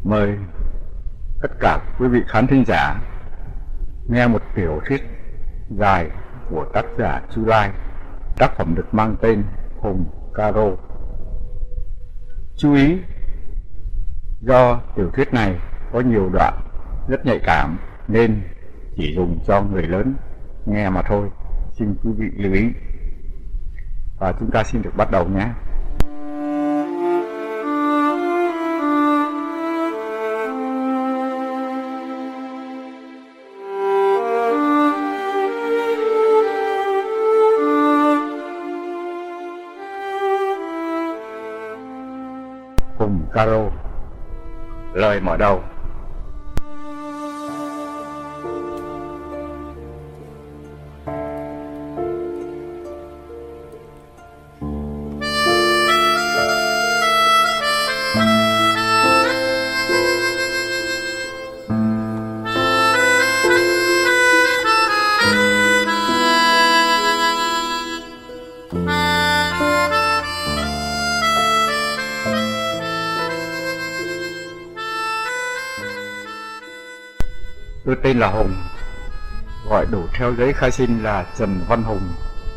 Mời tất cả quý vị khán thính giả nghe một tiểu thuyết dài của tác giả Chu Lai. Tác phẩm được mang tên Hùng Caro. Chú ý, do tiểu thuyết này có nhiều đoạn rất nhạy cảm nên chỉ dùng cho người lớn nghe mà thôi. Xin quý vị lưu ý. Và chúng ta xin được bắt đầu nhé. Hùng Caro. Lời mở đầu. Tôi tên là Hùng, gọi đủ theo giấy khai sinh là Trần Văn Hùng.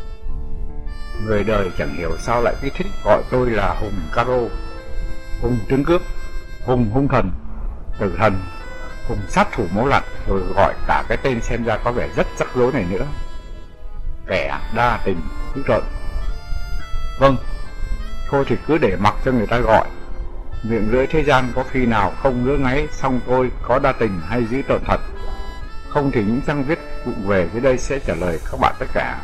Người đời chẳng hiểu sao lại thích gọi tôi là Hùng Caro. Hùng trứng cướp, Hùng hung thần, tử thần, Hùng sát thủ máu lạnh, rồi gọi cả cái tên xem ra có vẻ rất rắc rối này nữa. Kẻ đa tình dữ tợn. Vâng, thôi thì cứ để mặc cho người ta gọi. Miệng lưỡi thế gian có khi nào không ngứa ngáy, xong tôi có đa tình hay dữ tợn thật. Không thì những trang viết vụng về dưới đây sẽ trả lời các bạn tất cả.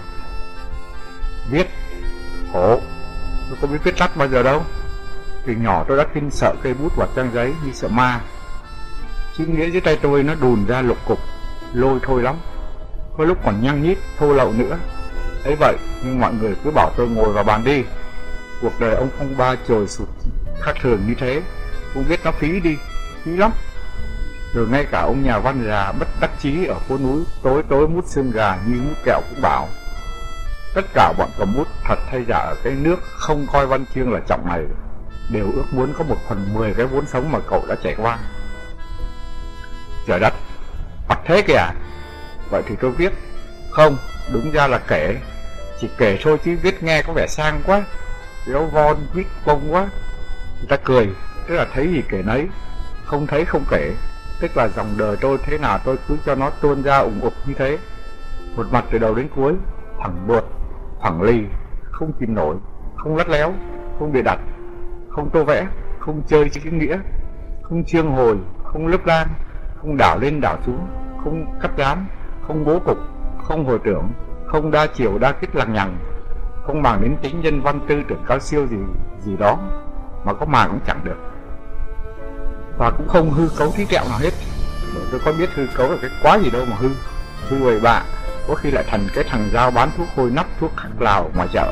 Viết khổ, tôi có biết viết lách bao giờ đâu. Từ nhỏ tôi đã kinh sợ cây bút và trang giấy như sợ ma. Chữ nghĩa dưới tay tôi nó đùn ra lục cục, lôi thôi lắm, có lúc còn nhăng nhít, thô lậu nữa. Ấy vậy nhưng mọi người cứ bảo tôi ngồi vào bàn đi. Cuộc đời ông phong ba trồi sụt khác thường như thế, cũng biết nó phí đi, phí lắm. Rồi ngay cả ông nhà văn già bất đắc chí ở phố núi tối tối mút xương gà như mút kẹo cũng bảo tất cả bọn cầm bút thật hay giả ở cái nước không coi văn chương là trọng này đều ước muốn có 1/10 cái vốn sống mà cậu đã trải qua. Trời đất, bắt thế kìa. Vậy thì tôi viết. Không, đúng ra là kể. Chỉ kể thôi chứ viết nghe có vẻ sang quá, véo von viết bông quá. Người ta cười, tức là thấy gì kể nấy, không thấy không kể. Tức là dòng đời tôi thế nào tôi cứ cho nó tuôn ra ủng ục như thế, một mặt từ đầu đến cuối, thẳng buột, thẳng lì, không kìm nổi, không lắt léo, không bịa đặt, không tô vẽ, không chơi chữ nghĩa, không chương hồi, không lấp lan, không đảo lên đảo xuống, không cắt dán, không bố cục, không hồi tưởng, không đa chiều đa kích lằng nhằng, không màng đến tính nhân văn tư tưởng cao siêu gì đó, mà có màng cũng chẳng được. Và cũng không hư cấu tí tẹo nào hết. Bởi tôi có biết hư cấu là cái quá gì đâu mà hư. Hư bậy bạ, có khi lại thành cái thằng giao bán thuốc hôi nắp, thuốc khắc lào ngoài chợ.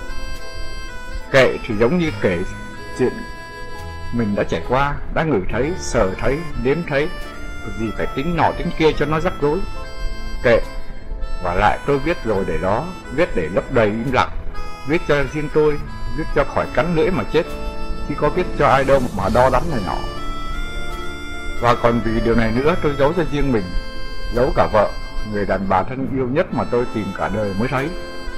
Kệ thì giống như kể chuyện mình đã trải qua, đã ngửi thấy, sờ thấy, nếm thấy, gì phải tính nọ tính kia cho nó rắc rối. Kệ. Và lại tôi viết rồi để đó, viết để lấp đầy im lặng, viết cho riêng tôi, viết cho khỏi cắn lưỡi mà chết, chứ có viết cho ai đâu mà đo đắn này nọ. Và còn vì điều này nữa tôi giấu cho riêng mình, giấu cả vợ, người đàn bà thân yêu nhất mà tôi tìm cả đời mới thấy.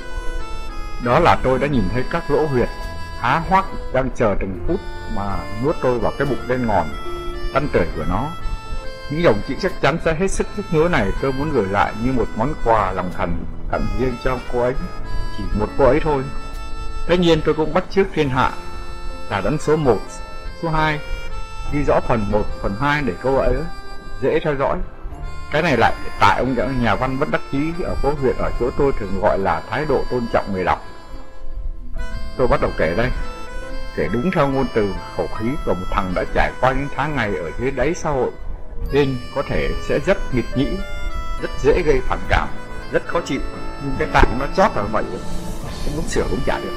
Đó là tôi đã nhìn thấy các lỗ huyệt há hoác đang chờ từng phút mà nuốt tôi vào cái bụng đen ngòm tăn tưởi của nó. Những dòng chữ chắc chắn sẽ hết sức nhức nhớ này tôi muốn gửi lại như một món quà lòng thành tặng riêng cho cô ấy, chỉ một cô ấy thôi. Tất nhiên tôi cũng bắt chước thiên hạ là đánh số 1, số 2, ghi rõ phần 1, phần 2 để câu ấy dễ theo dõi. Cái này lại tại ông nhà văn bất đắc chí ở phố huyện ở chỗ tôi thường gọi là thái độ tôn trọng người đọc. Tôi bắt đầu kể đây, kể đúng theo ngôn từ khẩu khí của một thằng đã trải qua những tháng ngày ở dưới đáy xã hội, nên có thể sẽ rất nghịch nhĩ, rất dễ gây phản cảm, rất khó chịu, nhưng cái tạng nó chót ở vậy, cái muốn sửa cũng chả được.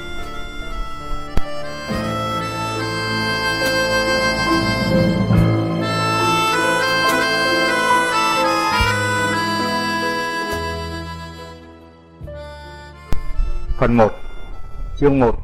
Phần 1, chương 1.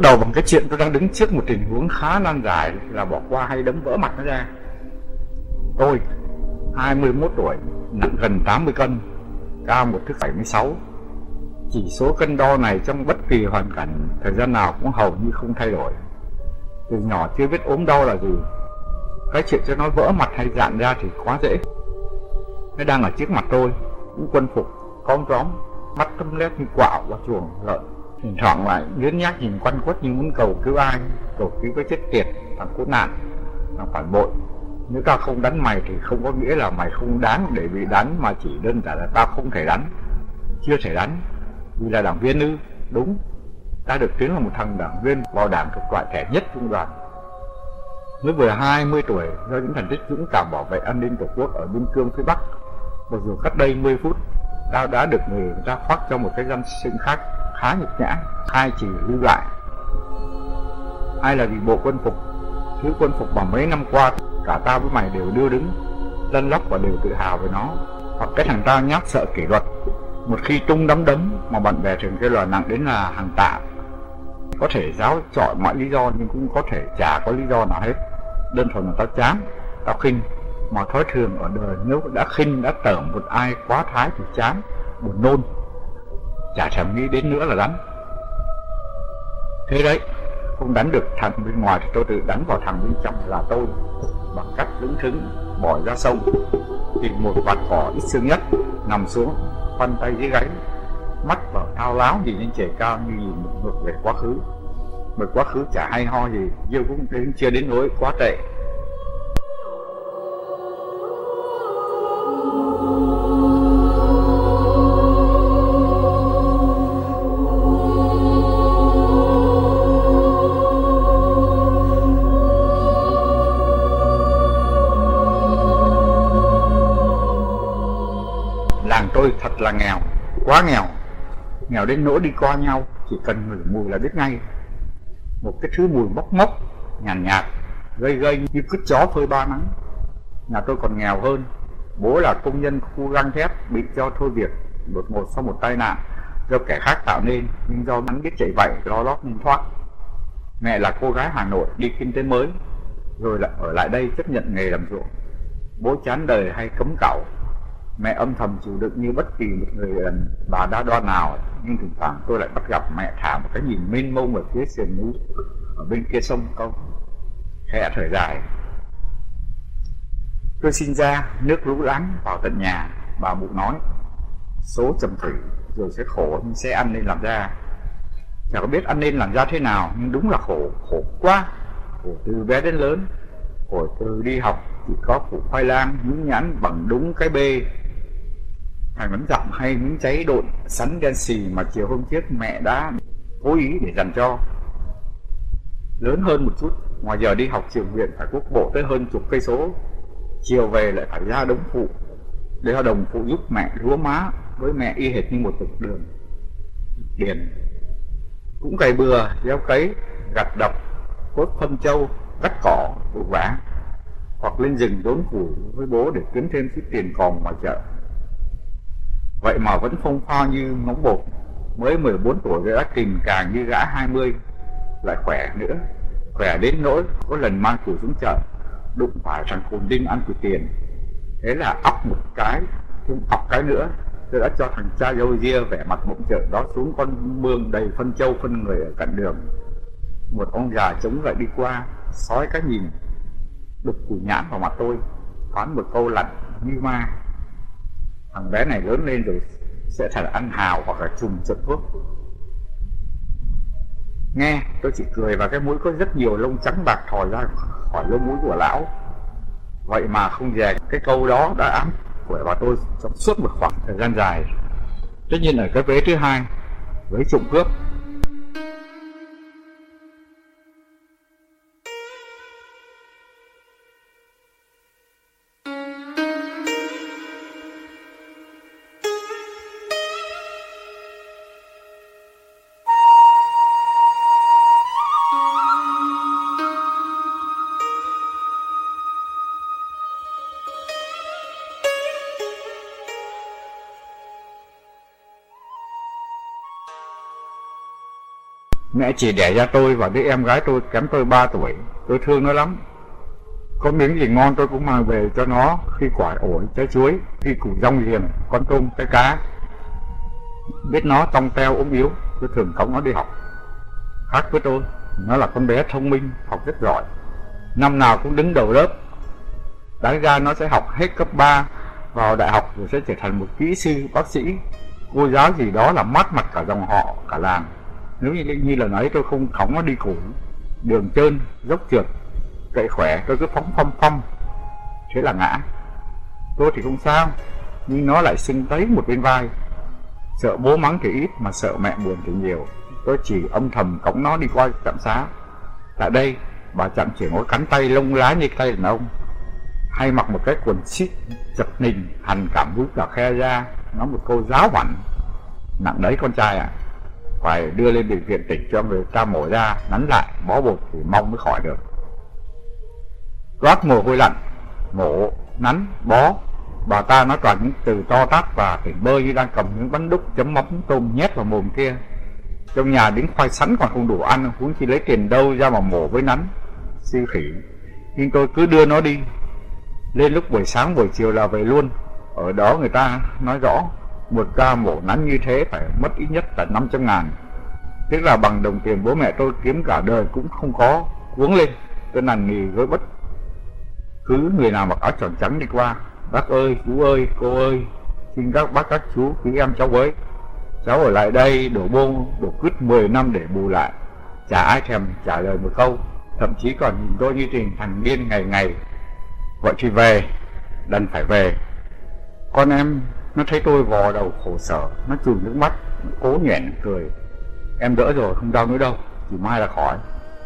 đầu bằng cái chuyện tôi đang đứng trước một tình huống khá nan giải là bỏ qua hay đấm vỡ mặt nó ra. Tôi 21 tuổi, nặng gần 80 cân, cao 1,76 thước. Chỉ số cân đo này trong bất kỳ hoàn cảnh thời gian nào cũng hầu như không thay đổi. Từ nhỏ chưa biết ốm đau là gì. Cái chuyện cho nó vỡ mặt hay dạn ra thì quá dễ. Nó đang ở trước mặt tôi, những quân phục cóm róm, mắt thâm lét như quạo vào chuồng lợn. Thỉnh thoảng lại nhớn nhác nhìn quanh quất như muốn cầu cứu ai, cầu cứu cái chết tiệt, thằng khốn nạn, thằng phản bội. Nếu tao không đánh mày thì không có nghĩa là mày không đáng để bị đánh, mà chỉ đơn giản là tao không thể đánh, chưa thể đánh. Vì là đảng viên ư? Đúng, ta được tuyển là một thằng đảng viên vào đảng thuộc loại trẻ nhất trung đoàn. Mới vừa 20 tuổi, do những thành tích dũng cảm bảo vệ an ninh tổ quốc ở biên cương phía Bắc, mặc dù cách đây 10 phút, tao đã được người ta khoác cho một cái danh xưng khác khá nhục nhã, khai trừ lưu lại. Hay là vì bộ quân phục, thứ quân phục mà mấy năm qua cả tao với mày đều đưa đứng, lăn lóc và đều tự hào về nó, hoặc cái thằng tao nhát sợ kỷ luật, một khi tung đấm mà bạn bè thường kêu là nặng đến là hàng tạ. Có thể giáo chọi mọi lý do nhưng cũng có thể chả có lý do nào hết. Đơn thuần là tao chán, tao khinh. Mà thói thường ở đời nếu đã khinh, đã tởm một ai quá thái thì chán, buồn nôn, chả thèm nghĩ đến nữa là đánh. Thế đấy, không đánh được thằng bên ngoài thì tôi tự đánh vào thằng bên trong là tôi, bằng cách lững thững bỏ ra sông, tìm một vạt cỏ ít xương nhất, nằm xuống, khoanh tay dưới gáy, mắt vào thao láo nhìn lên trời cao như nhìn một ngược về quá khứ. Mà quá khứ chả hay ho gì, yêu cũng chưa đến nỗi quá tệ. Làng tôi thật là nghèo, quá nghèo. Nghèo đến nỗi đi qua nhau chỉ cần ngửi mùi là biết ngay. Một cái thứ mùi mốc mốc, nhàn nhạt, gây như cứt chó phơi ba nắng. Nhà tôi còn nghèo hơn. Bố là công nhân khu gang thép, bị cho thôi việc đột ngột sau một tai nạn do kẻ khác tạo nên, nhưng do hắn biết chạy vậy lo lót nên thoát. Mẹ là cô gái Hà Nội đi kinh tế mới, rồi lại ở lại đây chấp nhận nghề làm ruộng. Bố chán đời hay cấm cạo. Mẹ âm thầm chịu đựng như bất kỳ một người đàn bà đa đoan nào, nhưng thỉnh thoảng tôi lại bắt gặp mẹ thả một cái nhìn mênh mông ở phía sườn núi ở bên kia sông câu. Khẽ thở dài. Tôi sinh ra nước lũ lắng vào tận nhà, bà mụ nói. Số trầm thủy rồi sẽ khổ nhưng sẽ ăn nên làm ra. Chả có biết ăn nên làm ra thế nào, nhưng đúng là khổ, khổ quá. Khổ từ bé đến lớn. Hồi từ đi học chỉ có củ khoai lang nhúng nhãn bằng đúng cái bê, hay bánh dặm hay miếng cháy độn sắn đen xì mà chiều hôm trước mẹ đã cố ý để dành cho. Lớn hơn một chút, ngoài giờ đi học trường huyện phải quốc bộ tới hơn chục cây số, chiều về lại phải ra đống phụ để ra đồng phụ giúp mẹ lúa má. Với mẹ y hệt như một thực đường điền, cũng cày bừa, gieo cấy, gặt đập, cốt phân trâu, cắt cỏ, vụ vả, hoặc lên rừng đốn củi với bố để kiếm thêm chút tiền còng ngoài chợ. Vậy mà vẫn phông pha như ngỗng bột. Mới 14 tuổi đã kình càng như gã 20, lại khỏe nữa, khỏe đến nỗi có lần mang củi xuống chợ, đụng phải thằng cồn đinh ăn củi tiền. Thế là ọc một cái, thêm ọc cái nữa, tôi đã cho thằng cha dâu ria vẻ mặt bụng chợ đó xuống con mương đầy phân trâu phân người ở cạnh đường. Một ông già chống gậy đi qua, sói cái nhìn, đục củ nhãn vào mặt tôi, phán một câu lạnh như ma. Thằng bé này lớn lên rồi sẽ thành ăn hào hoặc là trùm trật thuốc. Nghe, tôi chỉ cười và cái mũi có rất nhiều lông trắng bạc thò ra khỏi lông mũi của lão. Vậy mà không dè cái câu đó đã ám quẻ vào tôi trong suốt một khoảng thời gian dài. Tất nhiên ở cái vế thứ hai, với trộm cướp. Mẹ chỉ đẻ ra tôi và đứa em gái tôi kém tôi 3 tuổi. Tôi thương nó lắm. Có miếng gì ngon tôi cũng mang về cho nó, khi quả ổi, trái chuối, khi củ rong riềng, con tôm, cái cá. Biết nó tông teo ốm yếu, tôi thường cõng nó đi học. Khác với tôi, nó là con bé thông minh, học rất giỏi, năm nào cũng đứng đầu lớp. Đáng ra nó sẽ học hết cấp 3, vào đại học rồi sẽ trở thành một kỹ sư, bác sĩ, cô giáo gì đó làm mát mặt cả dòng họ, cả làng. Nếu như lần ấy tôi không cõng nó đi củ đường trơn, dốc trượt, cậy khỏe, tôi cứ phóng phăm, thế là ngã. Tôi thì không sao, nhưng nó lại sưng tấy một bên vai. Sợ bố mắng thì ít, mà sợ mẹ buồn thì nhiều. Tôi chỉ âm thầm cõng nó đi qua trạm xá. Tại đây, bà trạm chỉ có cánh tay lông lá như tay đàn ông, hay mặc một cái quần xít chật nình, hằn cảm vú cả khe da, nói một câu giáo huẩn: nặng đấy con trai à, phải đưa lên bệnh viện tỉnh cho người ta mổ ra, nắn lại, bó bột thì mong mới khỏi được. Toát mồ hôi lạnh, mổ, nắn, bó, bà ta nói toàn những từ to tát và tỉnh bơ như đang cầm những bánh đúc chấm mắm tôm nhét vào mồm kia. Trong nhà đến khoai sắn còn không đủ ăn, huống chi lấy tiền đâu ra mà mổ với nắn, siêu khỉ. Nhưng tôi cứ đưa nó đi. Lên lúc buổi sáng buổi chiều là về luôn. Ở đó người ta nói rõ một ca mổ nắn như thế phải mất ít nhất là 500.000, tức là bằng đồng tiền bố mẹ tôi kiếm cả đời cũng không có. Cuống lên, tôi nằn nì với bất cứ người nào mặc áo tròn trắng đi qua: bác ơi, chú ơi, cô ơi, xin các bác các chú cứu em cháu với. Cháu ở lại đây đổ cứt 10 năm để bù lại. Chả ai thèm trả lời một câu, thậm chí còn nhìn tôi như tình thằng điên ngày ngày. Vậy thì về, đành phải về. Con em nó thấy tôi vò đầu khổ sở, nó chùm nước mắt, cố nhoẻn cười: em đỡ rồi, không đau nữa đâu, chỉ mai là khỏi.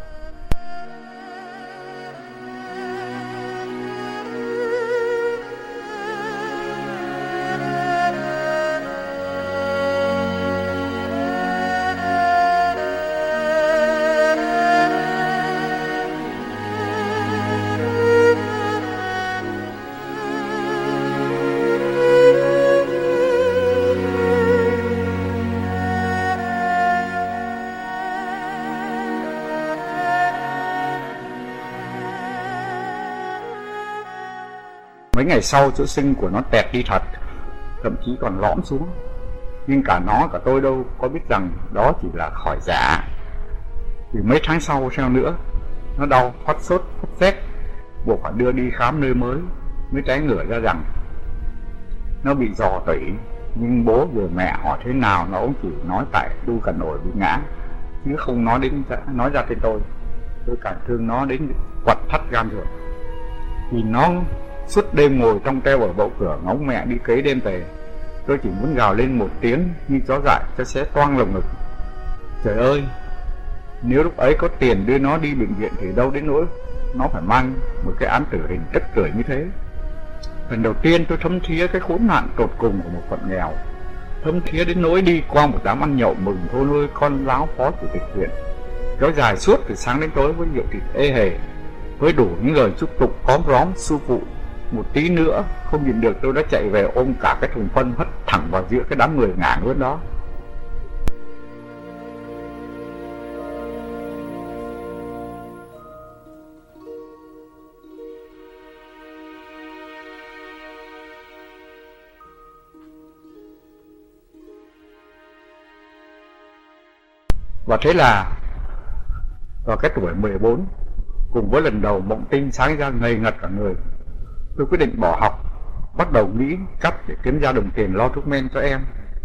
Mấy ngày sau chỗ sinh của nó tẹt đi thật, thậm chí còn lõm xuống. Nhưng cả nó cả tôi đâu có biết rằng đó chỉ là khỏi giả. Vì mấy tháng sau nữa, nó đau phát sốt phát rét, buộc phải đưa đi khám nơi mới trái ngửa ra rằng nó bị dò tủy. Nhưng bố rồi mẹ hỏi thế nào nó cũng chỉ nói tại đu cả nổi bị ngã, chứ không nói ra tên tôi. Tôi càng thương nó đến quặn thắt gan ruột. Vì nó suốt đêm ngồi trong treo ở bậu cửa ngóng mẹ đi cấy đêm về. Tôi chỉ muốn gào lên một tiếng như chó dại cho xé toang lồng ngực. Trời ơi, nếu lúc ấy có tiền đưa nó đi bệnh viện thì đâu đến nỗi nó phải mang một cái án tử hình tức cười như thế. Lần đầu tiên tôi thấm thía cái khốn nạn tột cùng của một phận nghèo, thấm thía đến nỗi đi qua một đám ăn nhậu mừng thôi nuôi con láo phó chủ tịch huyện, kéo dài suốt từ sáng đến tối với rượu thịt ê hề, với đủ những lời chúc tụng cóm róm su phụ. Một tí nữa không nhìn được tôi đã chạy về ôm cả cái thùng phân hất thẳng vào giữa cái đám người ngả ngớn đó. Và thế là vào cái tuổi 14, cùng với lần đầu mộng tinh sáng ra ngây ngật cả người, tôi quyết định bỏ học, bắt đầu nghĩ cách để kiếm ra đồng tiền lo thuốc men cho em.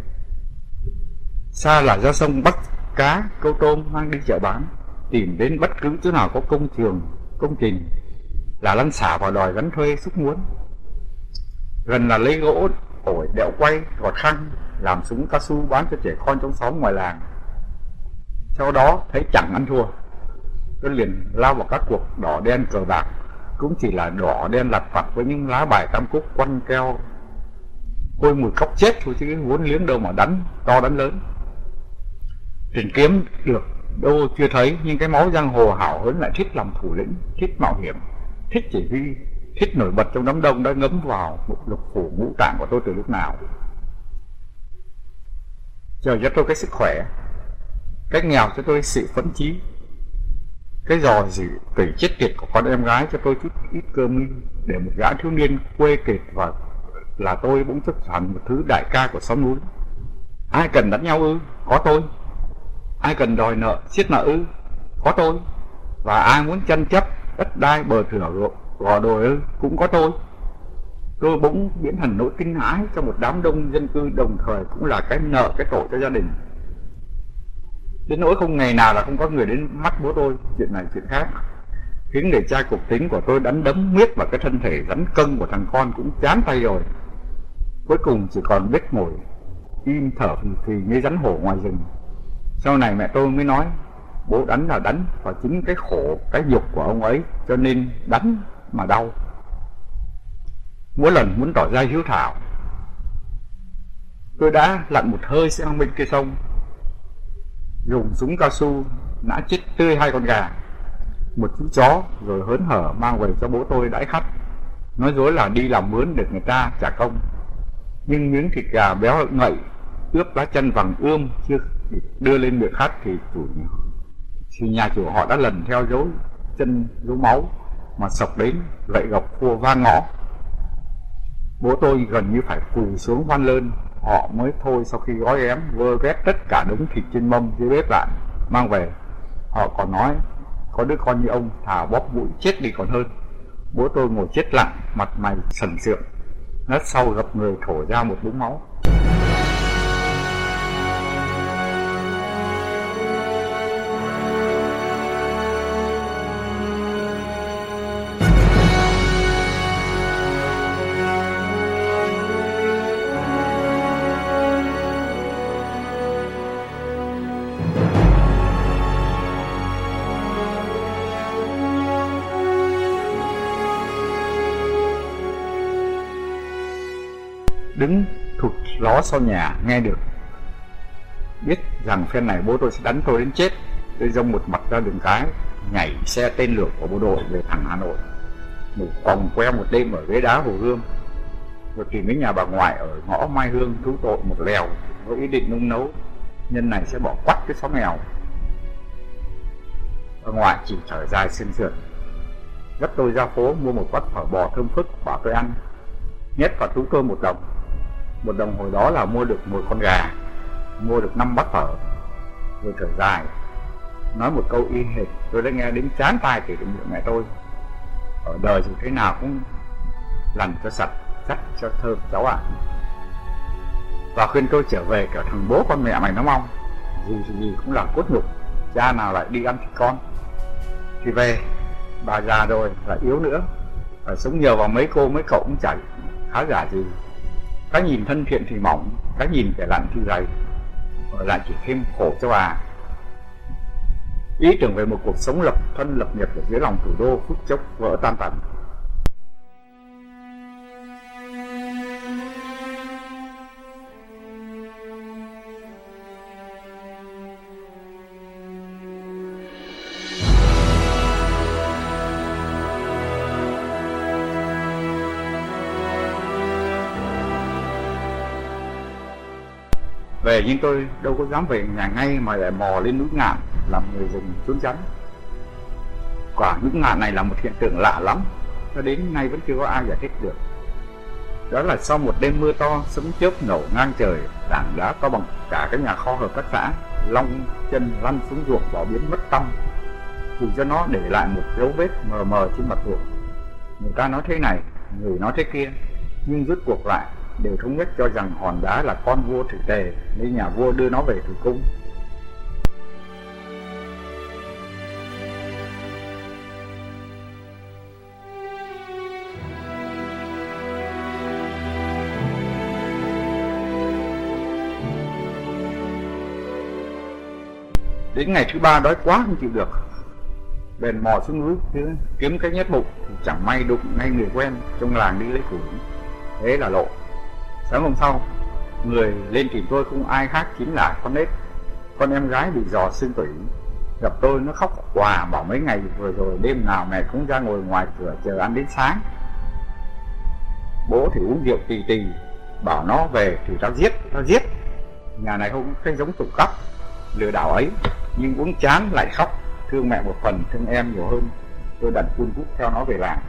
Xa là ra sông bắt cá, câu tôm mang đi chợ bán, tìm đến bất cứ chỗ nào có công trình là lăn xả vào đòi gắn thuê xúc muốn. Gần là lấy gỗ, ổi, đẽo quay, gọt khăn, làm súng cao su bán cho trẻ con trong xóm ngoài làng. Sau đó thấy chẳng ăn thua, tôi liền lao vào các cuộc đỏ đen cờ bạc, cũng chỉ là đỏ đen lặt vặt với những lá bài tam cúc quăn keo hôi mùi cóc chết thôi, chứ vốn liếng đâu mà đánh to đánh lớn. Tiền kiếm được đâu chưa thấy, nhưng cái máu giang hồ hào hứng lại thích làm thủ lĩnh, thích mạo hiểm, thích chỉ huy, thích nổi bật trong đám đông đã ngấm vào một lục phủ ngũ tạng của tôi từ lúc nào. Trời cho tôi cái sức khỏe, Cái nghèo cho tôi sự phấn chí, cái dò dỉ tẩy chết tiệt của con em gái cho tôi chút ít cơm ly, để một gã thiếu niên quê kiệt và là tôi bỗng thức thành một thứ đại ca của xóm núi. Ai cần đánh nhau ư? Có tôi. Ai cần đòi nợ xiết nợ ư? Có tôi. Và ai muốn tranh chấp đất đai bờ thửa gò đồi ư? Cũng có tôi. Tôi bỗng biến thành nỗi kinh hãi cho một đám đông dân cư, đồng thời cũng là cái nợ cái tội cho gia đình. Đến nỗi không ngày nào là không có người đến mắt bố tôi. Chuyện này chuyện khác, khiến người cha cục tính của tôi đánh đấm miết vào cái thân thể rắn cân của thằng con cũng chán tay rồi. Cuối cùng chỉ còn biết ngồi im thở phì phì như rắn hổ ngoài rừng. Sau này mẹ tôi mới nói bố đánh là đánh, và chính cái khổ, cái dục của ông ấy cho nên đánh mà đau. Mỗi lần muốn tỏ ra hiếu thảo, tôi đã lặn một hơi sang bên kia sông, dùng súng cao su nã chết tươi 2 con gà, một chú chó, rồi hớn hở mang về cho bố tôi đãi khách, nói dối là đi làm mướn được người ta trả công. Nhưng miếng thịt gà béo ngậy ướp lá chân vàng ươm chưa đưa lên miệng khách thì nhà chủ họ đã lần theo dấu chân dấu máu mà sộc đến, gậy gộc khua vang ngõ. Bố tôi gần như phải cùi xuống hoan lơn. Họ mới thôi sau khi gói ghém vơ vét tất cả đống thịt trên mâm dưới bếp lại mang về. Họ còn nói có đứa con như ông thà bóp mũi chết đi còn hơn. Bố tôi ngồi chết lặng, mặt mày sần sượng. Lát sau gặp người thổ ra một búng máu. Đứng thụt ló sau nhà nghe được, biết rằng phen này bố tôi sẽ đánh tôi đến chết. Tôi dông một mặt ra đường cái, nhảy xe tên lửa của bộ đội về thẳng Hà Nội, ngủ còng queo một đêm ở ghế đá Hồ Gươm, rồi tìm đến nhà bà ngoại ở ngõ Mai Hương thú tội một lèo với ý định nung nấu nhân này sẽ bỏ quách cái xóm nghèo. Bà ngoại chỉ thở dài sườn sườn, dắt tôi ra phố mua một bát phở bò thơm phức bảo tôi ăn, nhét vào túi tôi 1 đồng. 1 đồng hồi đó là mua được 10 con gà, mua được 5 bát phở. Rồi thở dài, nói một câu y hệt tôi đã nghe đến chán tai từ miệng mẹ tôi: ở đời dù thế nào cũng làm cho sạch, chắc cho thơm cháu ạ. Và khuyên tôi trở về kiểu thằng bố con mẹ mày nó mong, dù gì cũng là cốt nhục, cha nào lại đi ăn thịt con. Thì về, bà già rồi lại yếu nữa, phải sống nhờ vào mấy cô mấy cậu cũng chảy khá giả gì. Cái nhìn thân thiện thì mỏng, cái nhìn kẻ lặn thì dày, rồi lại chỉ thêm khổ cho bà. Ý tưởng về một cuộc sống lập thân lập nghiệp ở dưới lòng thủ đô phút chốc vỡ tan tành. Về nhưng tôi đâu có dám về nhà ngay mà lại mò lên núi Ngạn làm người rừng trốn tránh. Quả núi Ngạn này là một hiện tượng lạ lắm, cho đến nay vẫn chưa có ai giải thích được. Đó là sau một đêm mưa to, sấm chớp nổ ngang trời, tảng đá to bằng cả cái nhà kho hợp tác xã long chân lăn xuống ruộng bỏ biến mất tăm, dù cho nó để lại một dấu vết mờ mờ trên mặt ruộng. Người ta nói thế này, người nói thế kia, nhưng rút cuộc lại đều thống nhất cho rằng hòn đá là con vua Thủy Tề, nên nhà vua đưa nó về Thủy Cung. Đến ngày thứ 3 đói quá không chịu được, bèn mò xuống núi kiếm cái nhét bụng, thì chẳng may đụng ngay người quen trong làng đi lấy củi. Thế là lộ. Sáng hôm sau, người lên tìm tôi không ai khác chính là con Nết, con em gái bị dò xương tủy. Gặp tôi nó khóc quà, bảo mấy ngày vừa rồi đêm nào mẹ cũng ra ngồi ngoài cửa chờ ăn đến sáng. Bố thì uống rượu tì tì, bảo nó về thì tao giết. Nhà này không cái giống trộm cắp, lừa đảo ấy, nhưng uống chán lại khóc, thương mẹ một phần, thương em nhiều hơn. Tôi đành hun hút theo nó về làng.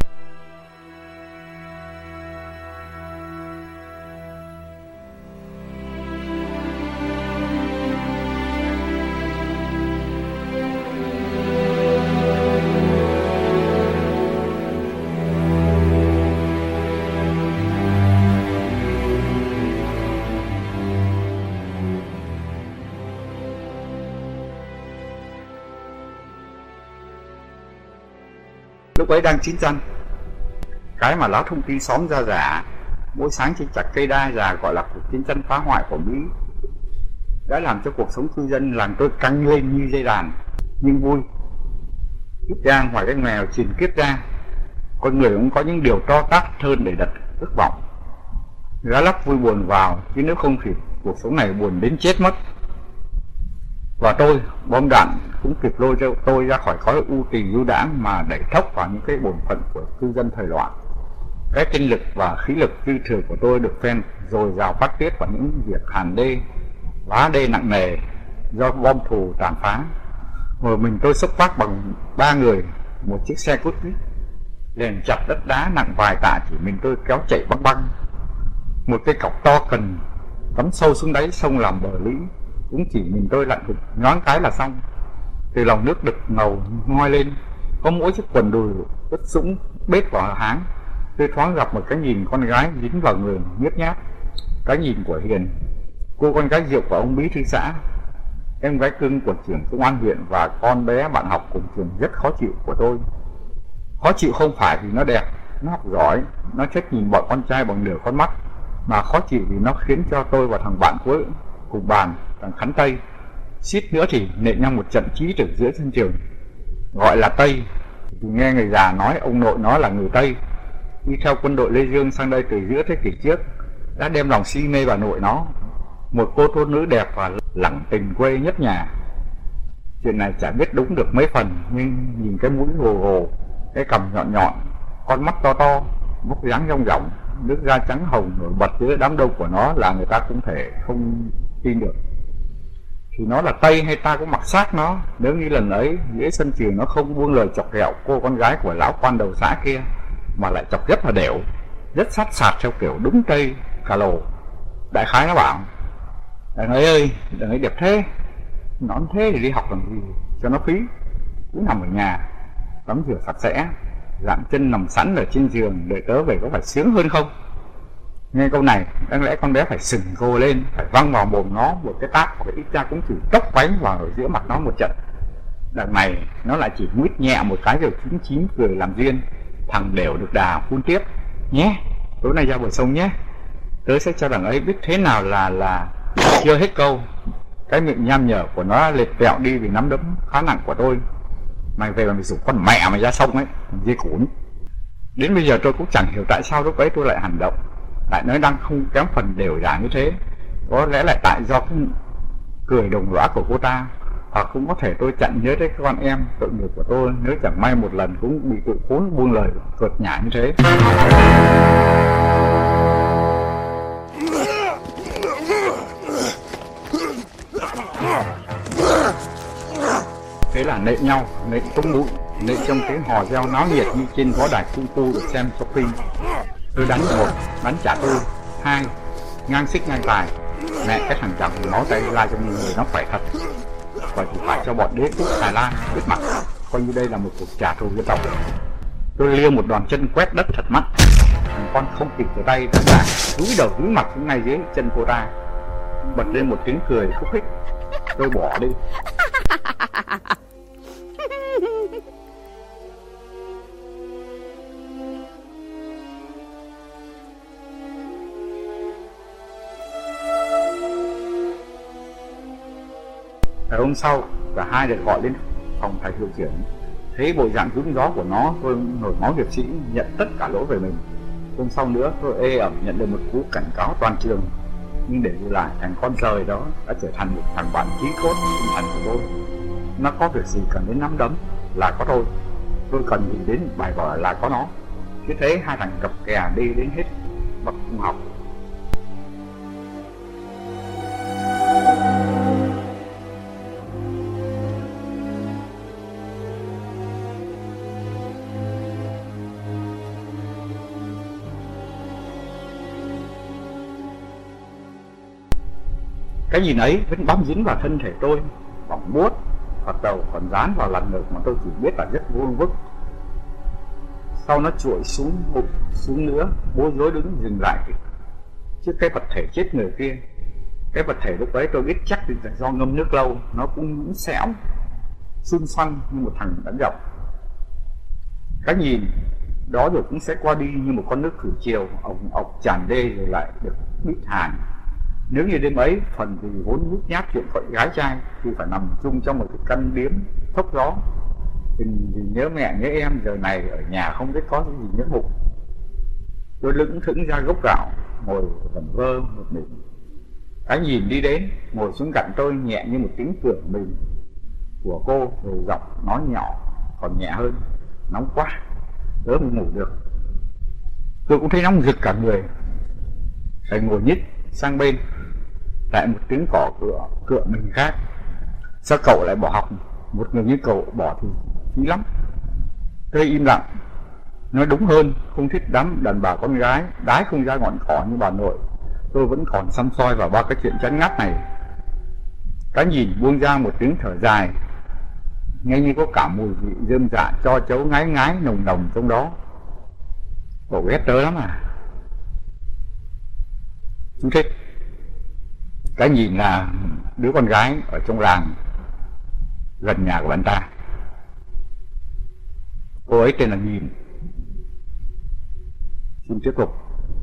Lúc ấy đang chiến tranh, cái mà lá thông tin xóm ra giả mỗi sáng trên chặt cây đa già gọi là cuộc chiến tranh phá hoại của Mỹ đã làm cho cuộc sống cư dân làng tôi căng lên như dây đàn. Nhưng vui, ít ra ngoài cái nghèo truyền kiếp ra, con người cũng có những điều to tát hơn để đặt ước vọng. Gã lắc vui buồn vào, chứ nếu không thì cuộc sống này buồn đến chết mất. Và tôi, bom đạn cũng kịp lôi cho tôi ra khỏi khói u tì du đãng mà đẩy thốc vào những cái bổn phận của cư dân thời loạn. Cái tinh lực và khí lực dư thừa của tôi được phen dồi dào phát tiết vào những việc hàn đê, vá đê nặng nề do bom thù tàn phá. Một mình tôi xốc vác bằng 3 người một chiếc xe cút vít, liền chặt đất đá nặng vài tạ chỉ mình tôi kéo chạy băng băng. Một cây cọc to cần cắm sâu xuống đáy sông làm bờ lũy, cũng chỉ mình tôi lặn thụt nhoáng cái là xong. Từ lòng nước đực ngầu ngoi lên, có mỗi chiếc quần đùi ướt sũng bết vào háng. Tôi thoáng gặp một cái nhìn con gái dính vào người nhếch nhác. Cái nhìn của Hiền, cô con gái Diệu của ông bí thư xã, em gái cưng của trưởng công an huyện và con bé bạn học cùng trường rất khó chịu của tôi. Khó chịu không phải vì nó đẹp, nó học giỏi, nó thích nhìn bọn con trai bằng nửa con mắt, mà khó chịu vì nó khiến cho tôi và thằng bạn cuối cùng bàn, thằng Khánh Tây, suýt nữa thì nệ nhau một trận chí từ giữa sân trường. Gọi là Tây thì nghe người già nói ông nội nó là người Tây, đi theo quân đội Lê Dương sang đây từ giữa thế kỷ trước, đã đem lòng si mê bà nội nó, một cô thôn nữ đẹp và lẳng tình quê nhất nhà. Chuyện này chả biết đúng được mấy phần, nhưng nhìn cái mũi gồ gồ, cái cằm nhọn nhọn, con mắt to to, vóc dáng rong ròng, nước da trắng hồng nổi bật giữa đám đông của nó là người ta cũng thể không tin được. Thì nó là Tây hay ta cũng mặc xác nó, nếu như lần ấy dưới sân trường nó không buông lời chọc ghẹo cô con gái của lão quan đầu xã kia, mà lại chọc rất là đều, rất sát sạt theo kiểu đúng Tây cà lồ. Đại khái nó bảo: "Đằng ấy ơi, đằng ấy đẹp thế, nón thế thì đi học làm gì cho nó phí, cứ nằm ở nhà tắm rửa sạch sẽ, dạn chân nằm sẵn ở trên giường đợi tớ về có phải sướng hơn không?" Nghe câu này, đáng lẽ con bé phải sừng cô lên, phải văng vào mồm nó một cái tát, hoặc ít ra cũng chỉ tốc bánh vào giữa mặt nó một trận. Đằng này nó lại chỉ nguyết nhẹ một cái rồi chín chín cười làm duyên. Thằng đều được đà phun tiếp: "Nhé, tối nay ra bờ sông nhé, tớ sẽ cho đằng ấy biết thế nào là." Chưa hết câu, cái miệng nham nhở của nó lệch vẹo đi vì nắm đấm khá nặng của tôi: "Mày về mà mày rủ con mẹ mày ra sông ấy, dê cún." Đến bây giờ tôi cũng chẳng hiểu tại sao lúc ấy tôi lại hành động, lại nói đang không kém phần đều đà như thế. Có lẽ lại tại do cái cười đồng lõa của cô ta, hoặc cũng có thể tôi chặn nhớ tới con em tội nghiệp của tôi nếu chẳng may một lần cũng bị tụi khốn buông lời cợt nhả như thế. Thế là nệ nhau, nệ tung mũi, nệ trong tiếng hò reo náo nhiệt như trên võ đài cung tu được xem shopping. Tôi đánh một, đánh trả tôi, hai, ngang xích ngang tài. Mẹ cái thằng chồng máu tay ra trong người nó khỏe thật. Vậy thì phải cho bọn đế quốc Thái Lan biết mặt, coi như đây là một cuộc trả thù dân tộc. Tôi liêu một đòn chân quét đất thật mạnh. Thằng con không kịp trở tay, thằng bạn cúi đầu cúi mặt xuống ngay dưới chân cô ta, bật lên một tiếng cười khúc khích. Tôi bỏ đi. Ngày hôm sau, cả hai được gọi lên phòng thầy hiệu trưởng. Thấy bộ dạng rúng gió của nó, tôi nổi máu hiệp sĩ, nhận tất cả lỗi về mình. Hôm sau nữa, tôi ê ẩm nhận được một cú cảnh cáo toàn trường. Nhưng để lưu lại, thằng con rời đó đã trở thành một thằng bạn chí cốt tinh thần của tôi. Nó có việc gì cần đến nắm đấm là có tôi cần gì đến bài vở là có nó. Cứ thế hai thằng cặp kè đi đến hết bậc trung học. Cái nhìn ấy vẫn bám dính vào thân thể tôi, bỏng buốt, hoặc đầu còn dán vào làn ngực mà tôi chỉ biết là rất vuông vức. Sau nó chuội xuống nữa, bối rối đứng dừng lại trước cái vật thể chết người kia. Cái vật thể lúc ấy tôi biết chắc là do ngâm nước lâu, nó cũng nhũn xẽo, xung xoăn như một thằng đánh dọc. Cái nhìn đó rồi cũng sẽ qua đi như một con nước thủy triều ổng ọc tràn đê rồi lại được bít hàn. Nếu như đêm ấy phần vì vốn nhút nhát chuyện gọi gái trai thì phải nằm chung trong một cái căn điếm thốc gió, vì nhớ mẹ nhớ em giờ này ở nhà không biết có cái gì nhớ bụng. Tôi lững thững ra gốc gạo, ngồi vẩn vơ một mình. Cái nhìn đi đến, ngồi xuống cạnh tôi nhẹ như một tiếng cười mình của cô, rồi giọng nói nhỏ còn nhẹ hơn: nóng quá, tớ không ngủ được. Tôi cũng thấy nóng rực cả người, phải ngồi nhích sang bên. Lại một tiếng cỏ cựa mình khác: sao cậu lại bỏ học? Một người như cậu bỏ thì phí lắm. Tôi im lặng. Nói đúng hơn, không thích đám đàn bà con gái đái không ra ngọn cỏ như bà nội. Tôi vẫn còn săm soi vào ba cái chuyện chán ngắt này. Cái nhìn buông ra một tiếng thở dài, nghe như có cả mùi vị rơm rạ cho chấu ngái ngái nồng nồng trong đó. Cậu ghét tớ lắm à? Chú thích: cái nhìn là đứa con gái ở trong làng gần nhà của anh ta. Cô ấy tên là Nhìn. Xin tiếp tục.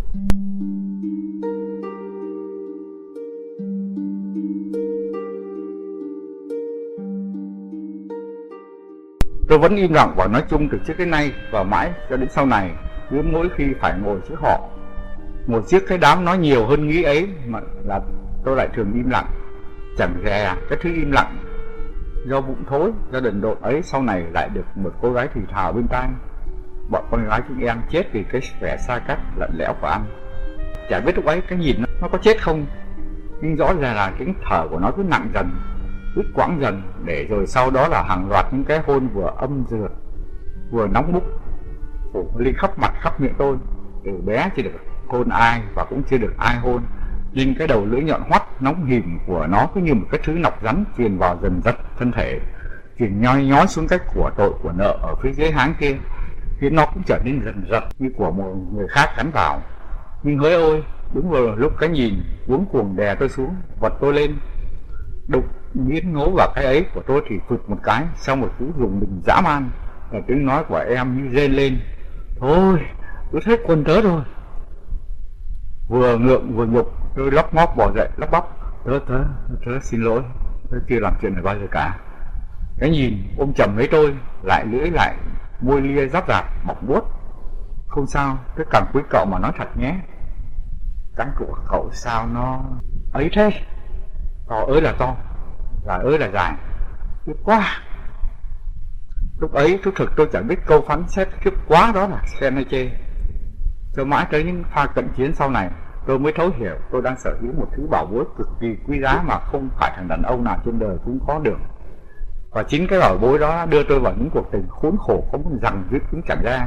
Tôi vẫn im lặng và nói chung từ trước đến nay và mãi cho đến sau này, cứ mỗi khi phải ngồi trước họ, ngồi trước cái đám nói nhiều hơn nghĩ ấy mà là tôi lại thường im lặng. Chẳng dè cái thứ im lặng do bụng thối, do đần độn ấy sau này lại được một cô gái thì thào bên tai: bọn con gái chúng em chết vì cái vẻ xa cách lạnh lẽo của anh. Chả biết lúc ấy cái nhìn nó có chết không, nhưng rõ ràng là tiếng thở của nó cứ nặng dần, đứt quãng dần, để rồi sau đó là hàng loạt những cái hôn vừa âm rượt vừa nóng bức phủ lên khắp mặt khắp miệng tôi. Từ bé chỉ được hôn ai và cũng chưa được ai hôn, nhưng cái đầu lưỡi nhọn hoắt nóng hìm của nó cứ như một cái thứ nọc rắn truyền vào dần dật thân thể, truyền nhoi nhói xuống cái của tội của nợ ở phía dưới háng kia, khiến nó cũng trở nên dần dật như của một người khác gắn vào. Nhưng hỡi ôi, đúng vào lúc cái nhìn cuống cuồng đè tôi xuống, vật tôi lên, đục nghiến ngấu vào cái ấy của tôi thì phụt một cái, sau một cú rùng mình dã man, là tiếng nói của em như rên lên: thôi, tôi thấy quần tớ rồi. Vừa ngượng vừa nhục, tôi lóc ngóp bò dậy lắp bắp: tớ xin lỗi, tớ chưa làm chuyện này bao giờ cả. Cái nhìn ôm chầm lấy tôi, lại lưỡi lại môi lia rắp rạp bỏng buốt: không sao, tớ càng quý cậu mà nói thật nhé. Cánh của cậu sao nó ấy thế? To ơi là to, dài ơi là dài, tuyệt quá. Lúc ấy thú thực tôi chẳng biết câu phán xét khiếp quá đó là khen hay chê. Cho mãi tới những pha cận chiến sau này, tôi mới thấu hiểu tôi đang sở hữu một thứ bảo bối cực kỳ quý giá mà không phải thằng đàn ông nào trên đời cũng có được. Và chính cái bảo bối đó đưa tôi vào những cuộc tình khốn khổ không muốn rằng dứt cũng chẳng ra.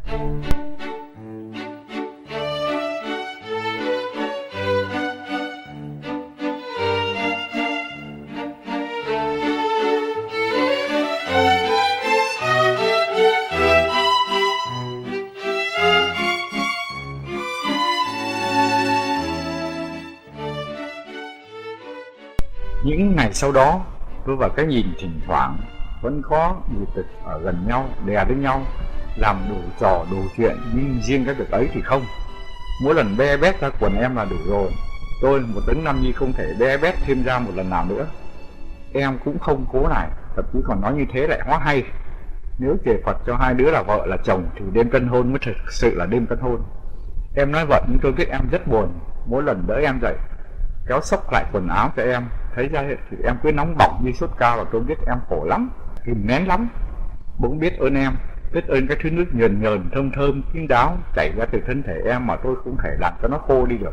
Những ngày sau đó, tôi và cái nhìn thỉnh thoảng vẫn có nhịp tịch ở gần nhau, đè lên nhau, làm đủ trò đủ chuyện, nhưng riêng cái việc ấy thì không. Mỗi lần be bét ra quần em là đủ rồi. Tôi, một đấng nam nhi, không thể be bét thêm ra một lần nào nữa. Em cũng không cố lại, thậm chí còn nói như thế lại hóa hay. Nếu trời Phật cho hai đứa là vợ là chồng thì đêm tân hôn mới thực sự là đêm tân hôn. Em nói vậy nhưng tôi biết em rất buồn. Mỗi lần đỡ em dậy, kéo xốc lại quần áo cho em, thấy ra thì em cứ nóng bỏng như sốt cao, và tôi biết em khổ lắm, kìm nén lắm. Bỗng biết ơn em, biết ơn cái thứ nước nhờn nhờn thơm thơm kín đáo chảy ra từ thân thể em mà tôi không thể làm cho nó khô đi được.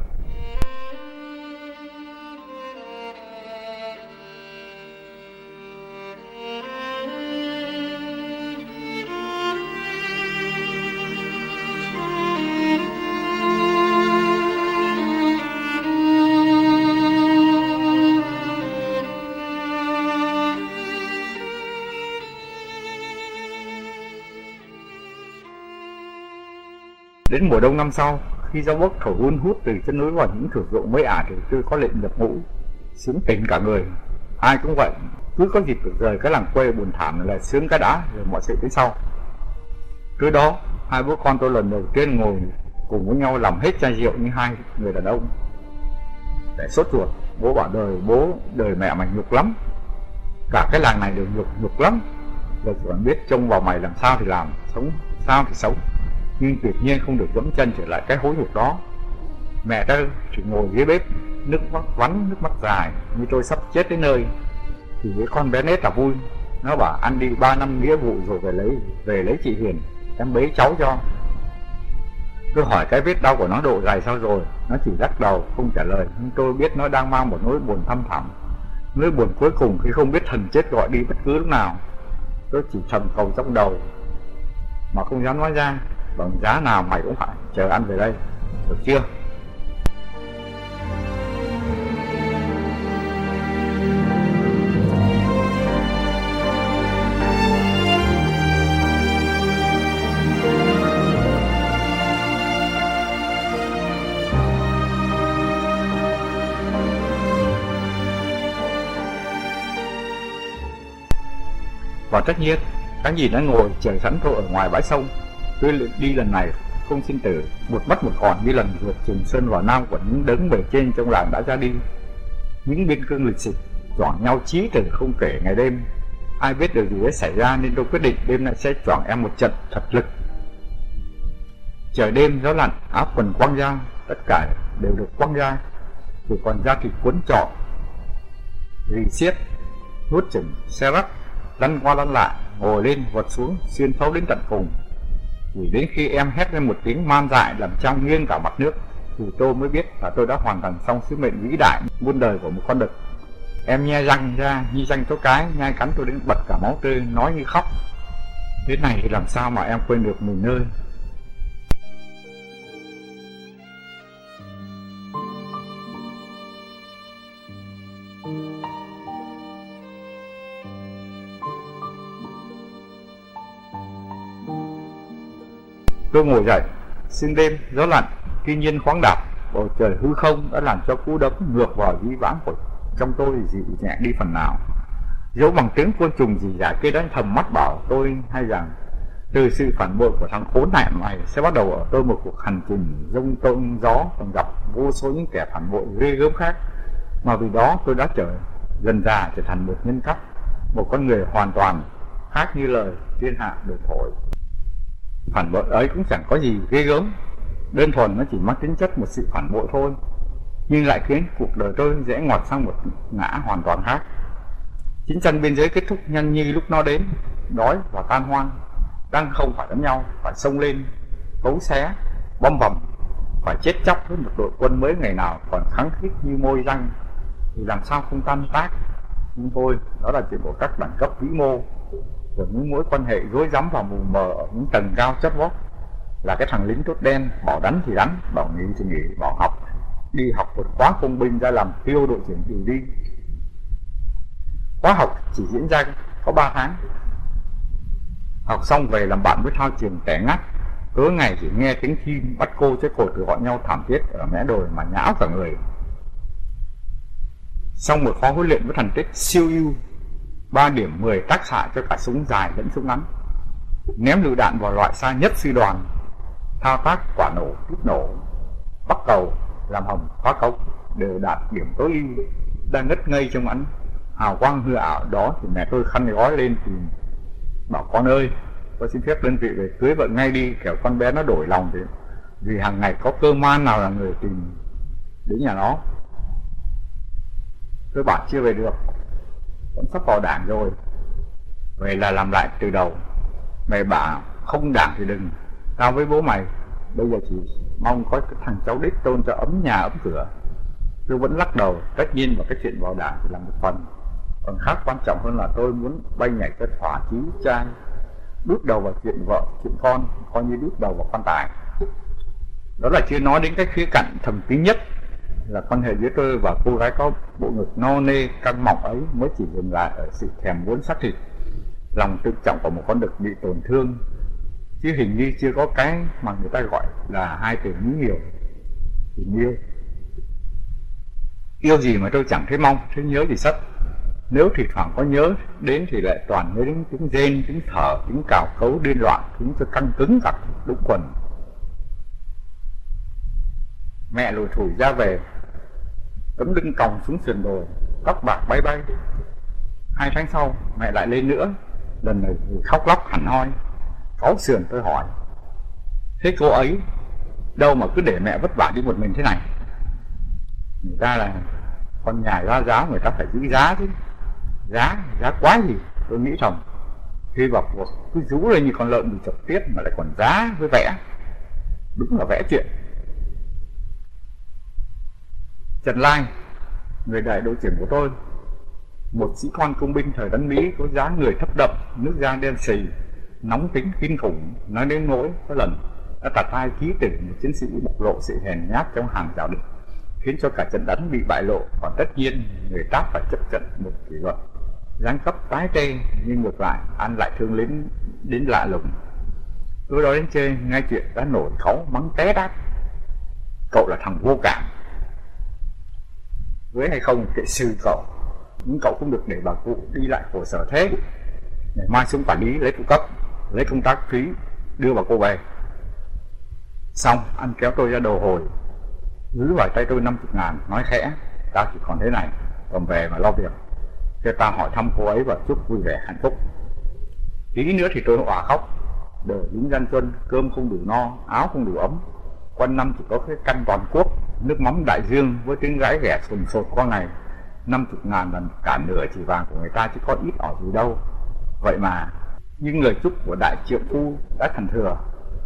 Đến mùa đông năm sau, khi gió bấc thổi hun hút từ chân núi vào những thửa ruộng mới ả thì tôi có lệnh nhập ngũ, sướng tỉnh cả người. Ai cũng vậy, cứ có dịp được rời cái làng quê buồn thảm là sướng cái đã, rồi mọi sự tới sau. Cứ đó, hai bố con tôi lần đầu tiên ngồi cùng với nhau làm hết chai rượu như hai người đàn ông. Để sốt ruột, bố bảo bố đời mẹ mày nhục lắm, cả cái làng này đều nhục lắm. Giờ chỉ còn biết trông vào mày làm sao thì làm, sống sao thì sống, nhưng tuyệt nhiên không được dẫm chân trở lại cái hối nhục đó. Mẹ ta chỉ ngồi dưới bếp, nước mắt vắn nước mắt dài như tôi sắp chết đến nơi. Thì với con bé Nết là vui, nó bảo ăn đi 3 năm nghĩa vụ rồi về lấy chị Hiền, em bế cháu cho. Tôi hỏi cái vết đau của nó độ dài sao rồi, nó chỉ lắc đầu không trả lời, nhưng tôi biết nó đang mang một nỗi buồn thâm thẳm, nỗi buồn cuối cùng khi không biết thần chết gọi đi bất cứ lúc nào. Tôi chỉ thầm cầu trong đầu mà không dám nói ra, bằng giá nào mày cũng phải chờ ăn về đây, được chưa? Và tất nhiên, cái gì đã ngồi chờ sẵn tôi ở ngoài bãi sông. Tôi đi lần này không xin tử, một mất một còn như lần vượt Trường Sơn vào Nam của những đấng bề trên trong làng đã ra đi. Những biên cương lịch sử choảng nhau chí từ không kể ngày đêm. Ai biết điều gì đã xảy ra nên tôi quyết định đêm nay sẽ choảng em một trận thật lực. Trời đêm gió lạnh, áo quần quăng ra, tất cả đều được quăng ra, chỉ còn da thịt cuốn trọ, rì xiết, nuốt chửng, xe rắc, lăn qua lăn lại, ngồi lên vọt xuống, xuyên thấu đến tận cùng. Chỉ đến khi em hét lên một tiếng man dại làm trong nghiêng cả mặt nước thì tôi mới biết là tôi đã hoàn thành xong sứ mệnh vĩ đại muôn đời của một con đực. Em nhe răng ra như răng chó cái, nhai cắn tôi đến bật cả máu tươi, nói như khóc. Thế này thì làm sao mà em quên được mình nơi. Tôi ngồi dậy, sương đêm, gió lạnh, thiên nhiên khoáng đạt, bầu trời hư không đã làm cho cú đấm ngược vào dĩ vãng của trong tôi dịu nhẹ đi phần nào. Dẫu bằng tiếng côn trùng rỉ rả kia đánh thầm mắt bảo tôi hay rằng từ sự phản bội của thằng khốn nạn này sẽ bắt đầu ở tôi một cuộc hành trình giông tông gió, còn gặp vô số những kẻ phản bội ghê gớm khác, mà vì đó tôi đã dần dà trở thành một nhân cách, một con người hoàn toàn khác như lời thiên hạ đồn thổi. Phản bội ấy cũng chẳng có gì ghê gớm, đơn thuần nó chỉ mang tính chất một sự phản bội thôi, nhưng lại khiến cuộc đời tôi rẽ ngoặt sang một ngã hoàn toàn khác. Chiến tranh biên giới kết thúc nhanh như lúc nó đến, đói và tan hoang, đang không phải đánh nhau, phải xông lên, cấu xé, bom vầm, phải chết chóc với một đội quân mới ngày nào còn kháng khít như môi răng, thì làm sao không tan tác. Nhưng thôi, đó là chuyện của các đẳng cấp vĩ mô, rồi những mối quan hệ rối rắm và mù mờ ở những tầng cao chất vót. Là cái thằng lính tốt đen, bảo đánh thì đánh, bảo nghỉ thì nghỉ, bảo học đi học một khóa công binh ra làm tiêu đội trưởng thì đi. Khóa học chỉ diễn ra có 3 tháng. Học xong về làm bạn với thao trường tẻ ngắt, tối ngày chỉ nghe tiếng chim bắt cô chế cột gọi nhau thảm thiết ở mé đồi mà nhão cả người. Xong một khóa huấn luyện với thành tích siêu ưu, 3 điểm 10 tác xạ cho cả súng dài lẫn súng ngắn, ném lựu đạn vào loại xa nhất sư đoàn, thao tác quả nổ, kíp nổ, bắt cầu, làm hầm, phá cống đều đạt điểm tối ưu. Đang ngất ngây trong ánh hào quang hư ảo đó thì mẹ tôi khăn gói lên thì bảo: con ơi, tôi xin phép đơn vị về cưới vợ ngay đi, kẻo con bé nó đổi lòng thì vì hàng ngày có cơ man nào là người tìm đến nhà nó. Tôi bảo chưa về được, vẫn sắp vào đảng rồi, vậy là làm lại từ đầu. Mày bảo không đảng thì đừng, tao với bố mày bây giờ chỉ mong có cái thằng cháu đích tôn cho ấm nhà ấm cửa. Tôi vẫn lắc đầu, tất nhiên vào cái chuyện vào đảng thì là một phần, còn khác quan trọng hơn là tôi muốn bay nhảy cho thỏa chí trai, đút đầu vào chuyện vợ chuyện con, coi như đút đầu vào quan tài. Đó là chưa nói đến cái khía cạnh thầm kín nhất là quan hệ giữa tôi và cô gái có bộ ngực no nê căng mọng ấy mới chỉ dừng lại ở sự thèm muốn xác thịt, lòng tự trọng của một con đực bị tổn thương, chứ hình như chưa có cái mà người ta gọi là hai từ mỹ miều, tình yêu. Yêu gì mà tôi chẳng thấy mong, thấy nhớ gì sất. Nếu thì thoảng có nhớ đến thì lại toàn nhớ đến tiếng rên, tiếng thở, tiếng cào cấu điên loạn, tiếng cho căng cứng cả đúng quần. Mẹ lùi thủi ra về, tấm lưng còng xuống sườn đồi, tóc bạc bay bay. 2 tháng sau mẹ lại lên nữa, lần này thì khóc lóc hẳn hoi. Cáu sườn tôi hỏi: thế cô ấy đâu mà cứ để mẹ vất vả đi một mình thế này? Người ta là con nhà ra giá, người ta phải giữ giá chứ. Giá quá gì, tôi nghĩ thầm. Khi vào cuộc cứ rú lên như con lợn bị chọc tiết mà lại còn giá với vẽ. Đúng là vẽ chuyện. Trần Lai, người đại đội trưởng của tôi, một sĩ quan công binh thời đánh Mỹ, có dáng người thấp đậm, nước da đen xì, nóng tính kinh khủng, nói đến nỗi có lần đã tạt hai ký tử một chiến sĩ bộc lộ sự hèn nhát trong hàng rào địch, khiến cho cả trận đánh bị bại lộ. Còn tất nhiên người ta phải chấp trận một kỷ luật. Giáng cấp tái tê, nhưng ngược lại ăn lại thương đến lạ lùng. Tôi đó đến chơi ngay chuyện đã nổi cáu mắng té đát: cậu là thằng vô cảm. Với hay không kệ sư cậu, nhưng cậu cũng được để bà cụ đi lại khổ sở thế. Ngày mai xuống quản lý lấy phụ cấp, lấy công tác phí, đưa bà cô về. Xong anh kéo tôi ra đầu hồi, giữ vào tay tôi 50.000, nói khẽ: tao chỉ còn thế này, còn về mà lo việc. Thế ta hỏi thăm cô ấy và chúc vui vẻ hạnh phúc. Tí nữa thì tôi òa khóc. Đời lính gian truân, cơm không đủ no, áo không đủ ấm, quanh năm chỉ có cái canh toàn quốc, nước mắm đại dương với tiếng gái ghẻ sồn sột qua ngày. 50.000 là cả nửa chỉ vàng của người ta chứ có ít ỏi gì đâu. Vậy mà nhưng lời chúc của đại triệu phu đã thành thừa.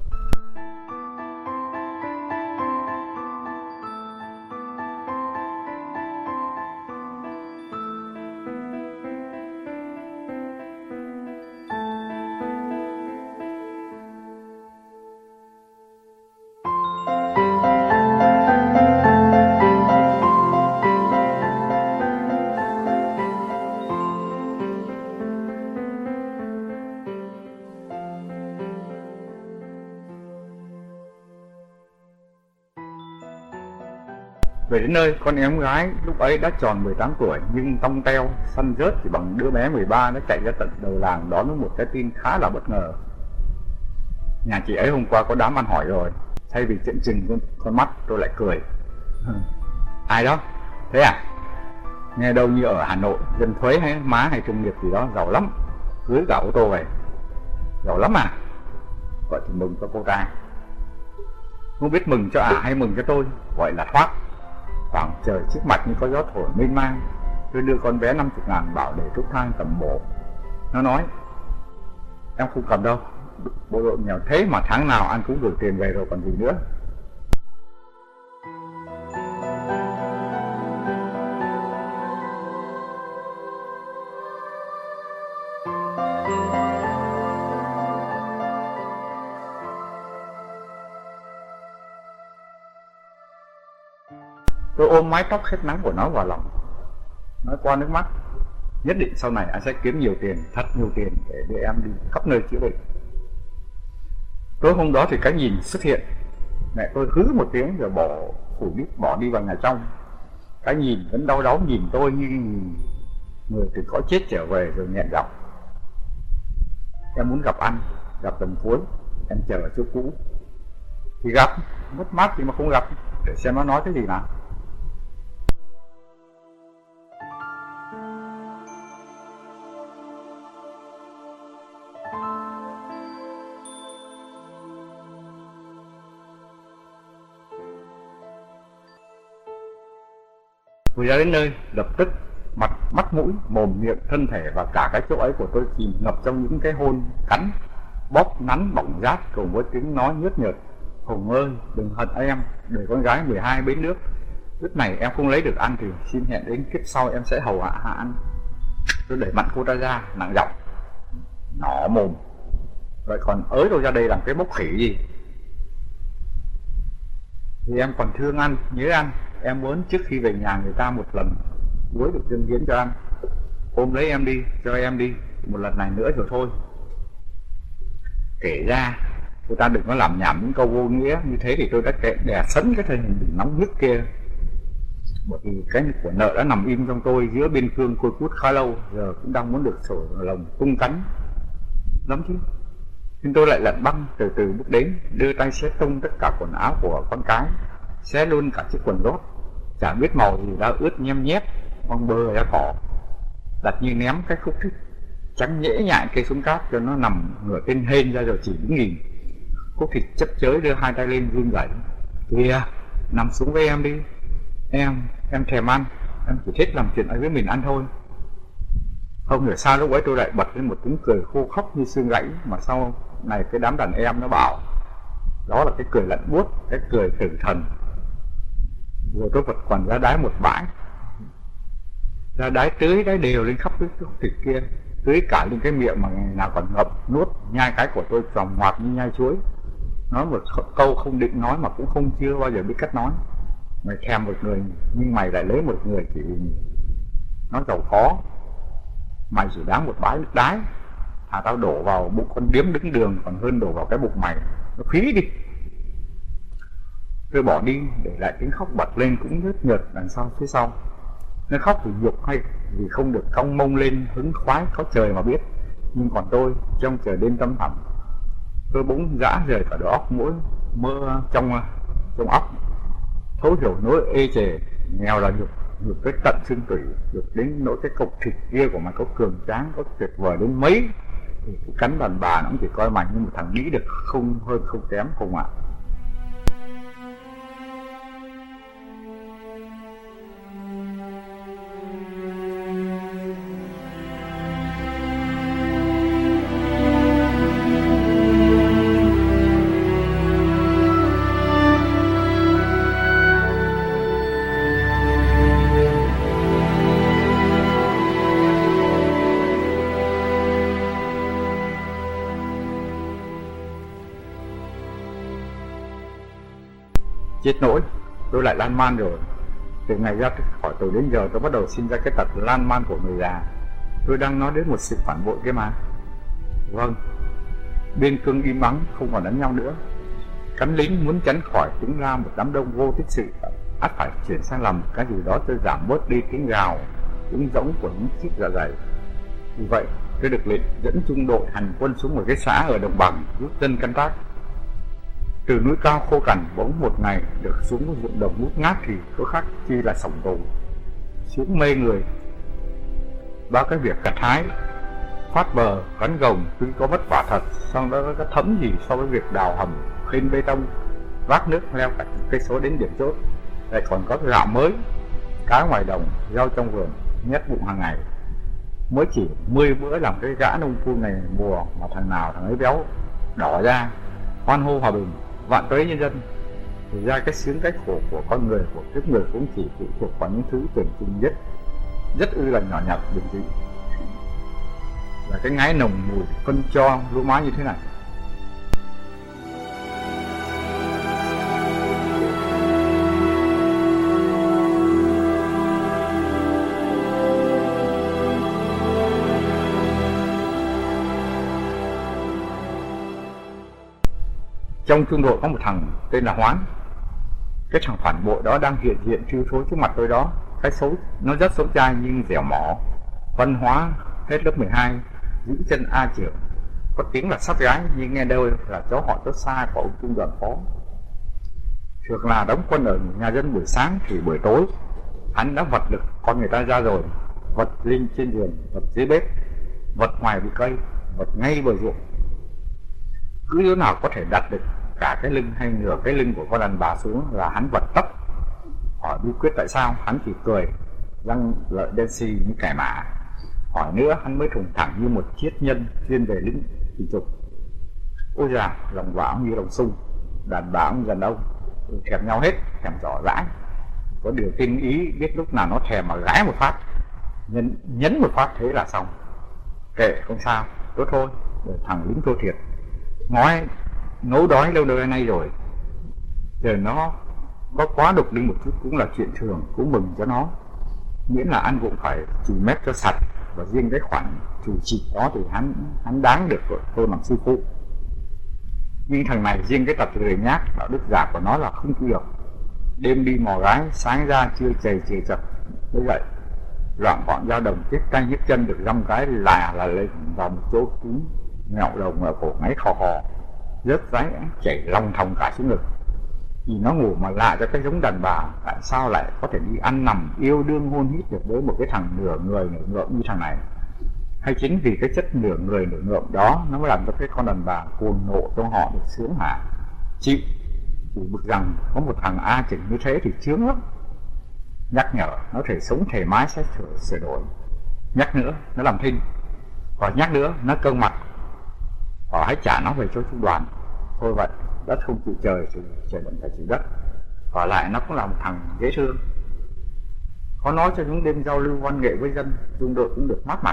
Về đến nơi, con em gái lúc ấy đã tròn 18 tuổi nhưng tông teo, săn rớt chỉ bằng đứa bé 13 đã chạy ra tận đầu làng đón với một cái tin khá là bất ngờ. Nhà chị ấy hôm qua có đám ăn hỏi rồi. Thay vì trợn trừng con mắt, tôi lại cười. Ai đó? Thế à? Nghe đâu như ở Hà Nội, dân thuế hay má hay công nghiệp gì đó, giàu lắm, cưới cả ô tô về. Giàu lắm à? Vậy thì mừng cho cô ta. Không biết mừng cho hay mừng cho tôi, gọi là thoát. Khoảng trời trước mặt như có gió thổi mênh mang, tôi đưa con bé 50.000 bảo để thuốc thang tầm bổ. Nó nói: em không cầm đâu, bộ đội nghèo thế mà tháng nào anh cũng gửi tiền về rồi còn gì nữa. Tôi ôm mái tóc hết nắng của nó vào lòng, nói qua nước mắt: nhất định sau này anh sẽ kiếm nhiều tiền, thật nhiều tiền để đưa em đi khắp nơi chữa bệnh. Tối hôm đó thì cái nhìn xuất hiện. Mẹ tôi hứ một tiếng rồi bỏ đi vào nhà trong. Cái nhìn vẫn đau đớn nhìn tôi như người từ cõi chết trở về, rồi nghẹn giọng: em muốn gặp anh, gặp lần cuối, em chờ ở chỗ cũ. Thì gặp, mất mát thì mà không gặp, để xem nó nói cái gì nào. Vừa ra đến nơi, lập tức mắt mũi, mồm miệng, thân thể và cả cái chỗ ấy của tôi chìm ngập trong những cái hôn, cắn, bóp, nắn, bỏng rát cùng với tiếng nói nhớt nhợt: Hồng ơi, đừng hận em, đời con gái 12 bến nước. Lúc này em không lấy được ăn thì xin hẹn đến kiếp sau em sẽ hầu hạ anh. Tôi đẩy mặt cô ta ra, nặng giọng: nỏ mồm, vậy còn ới tôi ra đây làm cái bốc khỉ gì? Thì em còn thương anh, nhớ anh. Em muốn trước khi về nhà người ta một lần cuối được dâng hiến cho anh. Ôm lấy em đi, cho em đi một lần này nữa rồi thôi. Kể ra Cô ta đừng có làm nhảm những câu vô nghĩa như thế thì tôi đã đè sấn cái thân hình nóng nức kia. Bởi vì cái của nợ đã nằm im trong tôi giữa biên cương côi cút khá lâu, giờ cũng đang muốn được sổ lồng tung cánh lắm chứ. Nhưng tôi lại lật băng từ từ bước đến, đưa tay xé tung tất cả quần áo của con cái, xé luôn cả chiếc quần lót chả biết màu gì đã ướt nhem nhép, bong bơ ra cỏ, đặt như ném cái khúc thích trắng nhễ nhại cây xuống cát cho nó nằm ngửa tên hên ra rồi chỉ đứng nhìn. Khúc thịt chấp chới đưa hai tay lên run rẩy. Kìa, nằm xuống với em đi. Em thèm ăn, em chỉ thích làm chuyện ấy với mình ăn thôi. Không hiểu sao lúc ấy tôi lại bật lên một tiếng cười khô khóc như xương gãy, mà sau này cái đám đàn em nó bảo đó là cái cười lạnh buốt, cái cười tử thần. Rồi tôi vật quần ra đái một bãi, ra đái tưới đái đều lên khắp cái khúc thịt kia, tưới cả lên cái miệng mà ngày nào còn ngậm nuốt nhai cái của tôi tròn ngoạp như nhai chuối. Nói một câu không định nói mà cũng không chưa bao giờ biết cách nói. Mày thèm một người nhưng mày lại lấy một người chỉ nó giàu có. Mày chỉ đáng một bãi nước đái, thà tao đổ vào bụng con điếm đứng đường còn hơn đổ vào cái bụng mày, nó phí đi. Tôi bỏ đi để lại tiếng khóc bật lên cũng rất nhợt đằng sau phía sau. Nó khóc vì nhục hay vì không được cong mông lên hứng khoái có trời mà biết. Nhưng còn tôi trong trời đêm tâm thẳm, tôi bỗng dã rời cả đầu óc mỗi mơ trong óc. Thấu hiểu nỗi ê chề nghèo là nhục tới tận xương tủy, nhục đến nỗi cái cục thịt kia của mày có cường tráng, có tuyệt vời đến mấy thì cái cắn đàn bà nó cũng chỉ coi mày như một thằng nghĩ được không hơn không kém không ạ. Chết nỗi, tôi lại lan man rồi. Từ ngày ra khỏi tù đến giờ tôi bắt đầu sinh ra cái tật lan man của người già. Tôi đang nói đến một sự phản bội kia mà. Vâng, biên cương im ắng không còn đánh nhau nữa. Cánh lính muốn tránh khỏi tiếng la một đám đông vô tích sự, ắt phải chuyển sang làm cái gì đó tôi giảm bớt đi tiếng gào, tiếng rỗng của những chiếc dạ dày. Vì vậy tôi được lệnh dẫn trung đội hành quân xuống một cái xã ở đồng bằng giúp dân canh tác. Từ núi cao khô cằn bỗng một ngày được xuống một ruộng đồng ngút ngát thì có khác chi là sổng tù, sướng mê người. Bao cái việc gặt hái, phát bờ, gắn gồng tuy có vất vả thật, song đó có thấm gì so với việc đào hầm, khên bê tông, vác nước leo cả chục cây số đến điểm chốt. Lại còn có gạo mới, cá ngoài đồng, rau trong vườn, nhét bụng hàng ngày. Mới chỉ 10 bữa làm cái gã nông phu này mùa mà thằng nào thằng ấy béo đỏ ra, hoan hô hòa bình, vạn tuế nhân dân. Thì ra cái sướng cái khổ của con người, của kiếp người cũng chỉ phụ thuộc vào những thứ tưởng chừng rất ư là nhỏ nhặt bình dị, là cái ngái nồng mùi phân cho lúa má như thế này. Trong trung đội có một thằng tên là Hoán. Cái thằng phản bội đó đang hiện diện trêu thối trước mặt tôi đó. Cái xấu nó rất xấu trai nhưng dẻo mỏ, văn hóa hết lớp 12, giữ chân A trưởng, có tiếng là sát gái nhưng nghe đâu là cháu họ cháu xa của ông trung đoàn phó. Thường là đóng quân ở nhà dân buổi sáng thì buổi tối hắn đã vật được con người ta ra rồi, vật lên trên giường, vật dưới bếp, vật ngoài bị cây, vật ngay bờ ruộng. Cứ chỗ nào có thể đặt được cả cái lưng hay nửa cái lưng của con đàn bà xuống là hắn vật tấp. Hỏi bí quyết tại sao, hắn chỉ cười, răng lợi đen xì như cải mã. Hỏi nữa hắn mới thùng thẳng như một triết nhân chuyên về lĩnh tình dục. Ôi già, lòng bà ông như lòng sung, đàn bà ông dần ông, thèm nhau hết, thèm rõ rãi. Có điều tinh ý biết lúc nào nó thèm mà gái một phát, nhấn một phát thế là xong. Kệ không sao, tốt thôi, để thằng lính thua thiệt. Nói nấu đói lâu đời nay rồi, giờ nó có quá đục đi một chút cũng là chuyện thường, cũng mừng cho nó. Miễn là ăn cũng phải chùi mép cho sạch, và riêng cái khoản chùi chịt đó thì hắn đáng được rồi, tôi làm sư phụ. Nhưng thằng này riêng cái tật lười nhác, đạo đức giả của nó là không chịu được. Đêm đi mò gái, sáng ra chưa chầy chề chật. Như vậy, loạn bọn dao đồng chết tay nhức chân được dăm cái là lên vào một chỗ kín ngẹo đồng ở cổ ngáy khò khò, rớt ráy chảy long thòng cả xuống ngực. Vì nó ngủ mà lạ cho cái giống đàn bà, tại sao lại có thể đi ăn nằm yêu đương hôn hít được với một cái thằng nửa người nửa ngợm như thằng này? Hay chính vì cái chất nửa người nửa ngợm đó nó mới làm cho cái con đàn bà cuồng nộ trong họ được sướng hả? Chịu, chỉ bực rằng có một thằng A chỉnh như thế thì chướng lắm. Nhắc nhở nó thể sống thể mái sẽ sửa đổi, nhắc nữa nó làm thinh, và nhắc nữa nó cơn mặt, và hãy trả nó về cho trung đoàn. Thôi vậy, đất không chịu trời thì trời vẫn phải chịu đất. Và lại nó cũng là một thằng dễ thương, có nói cho những đêm giao lưu văn nghệ với dân, trung đội cũng được mát mặt.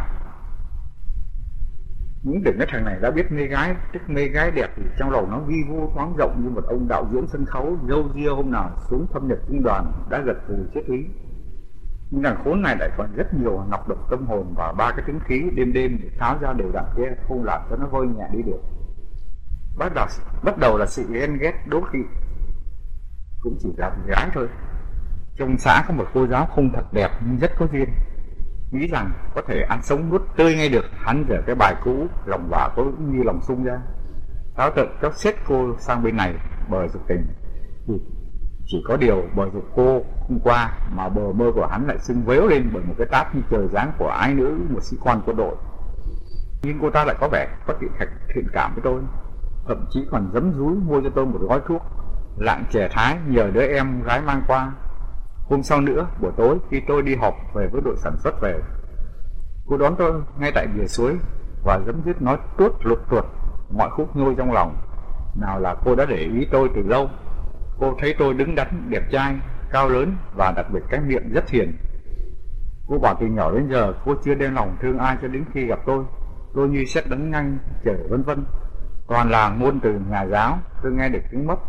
Những đừng cái thằng này đã biết mê gái, tức mê gái đẹp thì trong lòng nó vi vu thoáng rộng như một ông đạo diễn sân khấu dâu ria hôm nào xuống thâm nhập trung đoàn đã gật gù chết lý. Nhưng thằng khốn này lại còn rất nhiều nọc độc tâm hồn và ba cái tính khí đêm đêm để tháo ra đều đặn kia, không làm cho nó vơi nhẹ đi được. Bắt đầu là sự ghen ghét đố kỵ, cũng chỉ là gái thôi. Trong xã có một cô giáo không thật đẹp nhưng rất có duyên, nghĩ rằng có thể ăn sống nuốt tươi ngay được. Hắn dở cái bài cũ lòng vả có như lòng sung ra, táo tợn chóc xếp cô sang bên này bờ dục tình. Thì chỉ có điều bờ dục cô hôm qua mà bờ mơ của hắn lại sưng vếu lên bởi một cái tát như trời giáng của ái nữ một sĩ quan quân đội. Nhưng cô ta lại có vẻ có thiện cảm với tôi, thậm chí còn giấm dúi mua cho tôi một gói thuốc lạng chè thái nhờ đứa em gái mang qua. Hôm sau nữa, buổi tối khi tôi đi họp về với đội sản xuất về, cô đón tôi ngay tại bìa suối và giấm dứt nói tuốt lục tuột mọi khúc nhôi trong lòng. Nào là cô đã để ý tôi từ lâu. Cô thấy tôi đứng đắn, đẹp trai, cao lớn và đặc biệt cái miệng rất hiền. Cô bảo từ nhỏ đến giờ cô chưa đem lòng thương ai cho đến khi gặp tôi. Tôi như sét đánh nhanh, chở vân vân, toàn là ngôn từ nhà giáo. Tôi nghe được tiếng mất,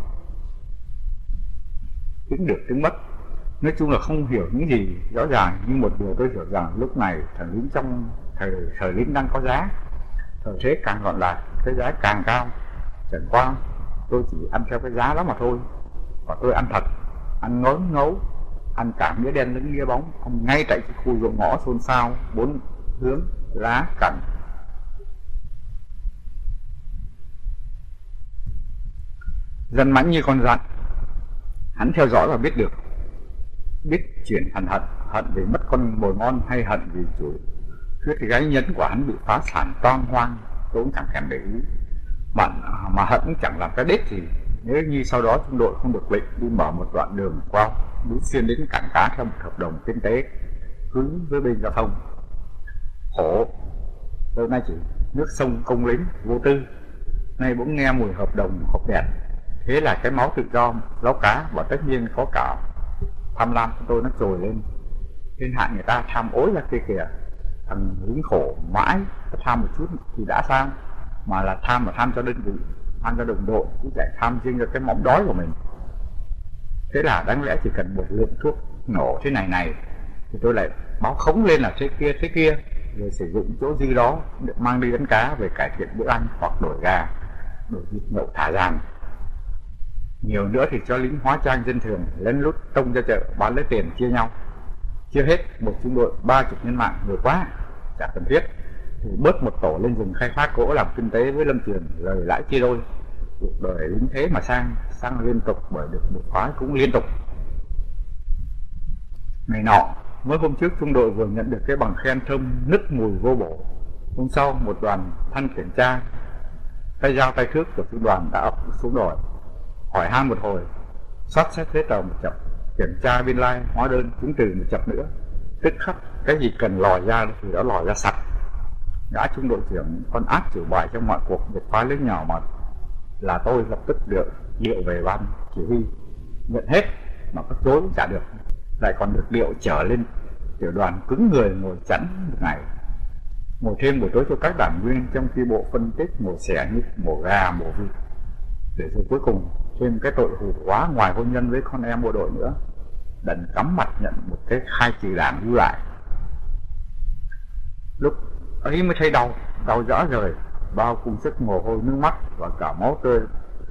tiếng mất. Nói chung là không hiểu những gì rõ ràng, nhưng một điều tôi hiểu rằng lúc này thằng lính trong thời lính đang có giá. Thời thế càng gọn lại, cái giá càng cao. Chẳng qua tôi chỉ ăn theo cái giá đó mà thôi. Và tôi ăn thật, ăn ngấu, ăn cả nghĩa đen lẫn nghĩa bóng, ăn ngay tại cái khu ruộng ngõ xôn xao, bốn hướng lá cằn. Dân mãnh như con dặn, hắn theo dõi và biết được, biết chuyển thành hận vì mất con mồi ngon hay hận vì chủ thuyết gái nhấn của hắn bị phá sản toang hoang. Tôi cũng chẳng thèm để ý, mà hận cũng chẳng làm cái đết gì. Nếu như sau đó trung đội không được lệnh đi mở một đoạn đường qua núi xuyên đến cảng cá theo một hợp đồng kinh tế cứng với bên giao thông, khổ lâu nay chỉ nước sông công lính vô tư, nay bỗng nghe mùi hợp đồng hộp đèn. Thế là cái máu tự do láu cá và tất nhiên có cả tham lam của tôi nó trồi lên. Thiên hạ người ta tham ối ra kia kìa. Thằng lính khổ mãi tham một chút thì đã sao, mà là tham cho đơn vị, tham cho đồng đội, chứ lại tham riêng cho cái mỏng đói của mình. Thế là đáng lẽ chỉ cần một lượng thuốc nổ thế này thì tôi lại báo khống lên là thế kia, rồi sử dụng chỗ dư đó để mang đi đánh cá về cải thiện bữa ăn, hoặc đổi gà, đổi thịt nhậu thả ràn. Nhiều nữa thì cho lính hóa trang dân thường lén lút tông ra chợ bán lấy tiền chia nhau. Chưa hết, một trung đội 30 nhân mạng nhiều quá, chả cần thiết, thì bớt một tổ lên rừng khai thác gỗ làm kinh tế với lâm trường, lời lãi chia đôi. Cuộc đời lính thế mà sang liên tục, bởi được một phái cũng liên tục. Ngày nọ, mới hôm trước trung đội vừa nhận được cái bằng khen thơm nức mùi vô bổ. Hôm sau, một đoàn thanh kiểm tra tay dao tay thước của trung đoàn đã ập xuống đồi, hỏi han một hồi, soát xét giấy tờ một chập, kiểm tra biên lai, hóa đơn, chứng từ một chập nữa. Tức khắc cái gì cần lòi ra thì đã lòi ra sạch. Gã trung đội trưởng con ác chịu bài trong mọi cuộc biệt phá lớn nhỏ mà là tôi lập tức điệu về ban chỉ huy, nhận hết mà có chối cũng chả được, lại còn được điệu trở lên tiểu đoàn cứng người ngồi chẵn một ngày, ngồi thêm buổi tối cho các đảng viên, trong khi bộ phân tích mổ xẻ như mổ gà mổ vịt, để rồi cuối cùng thêm cái tội hủ hóa ngoài hôn nhân với con em bộ đội nữa. Đành cắm mặt nhận một cái khai trừ đảng lưu lại. Lúc ấy mới thấy đau rã rời, bao cung sức mồ hôi nước mắt và cả máu tươi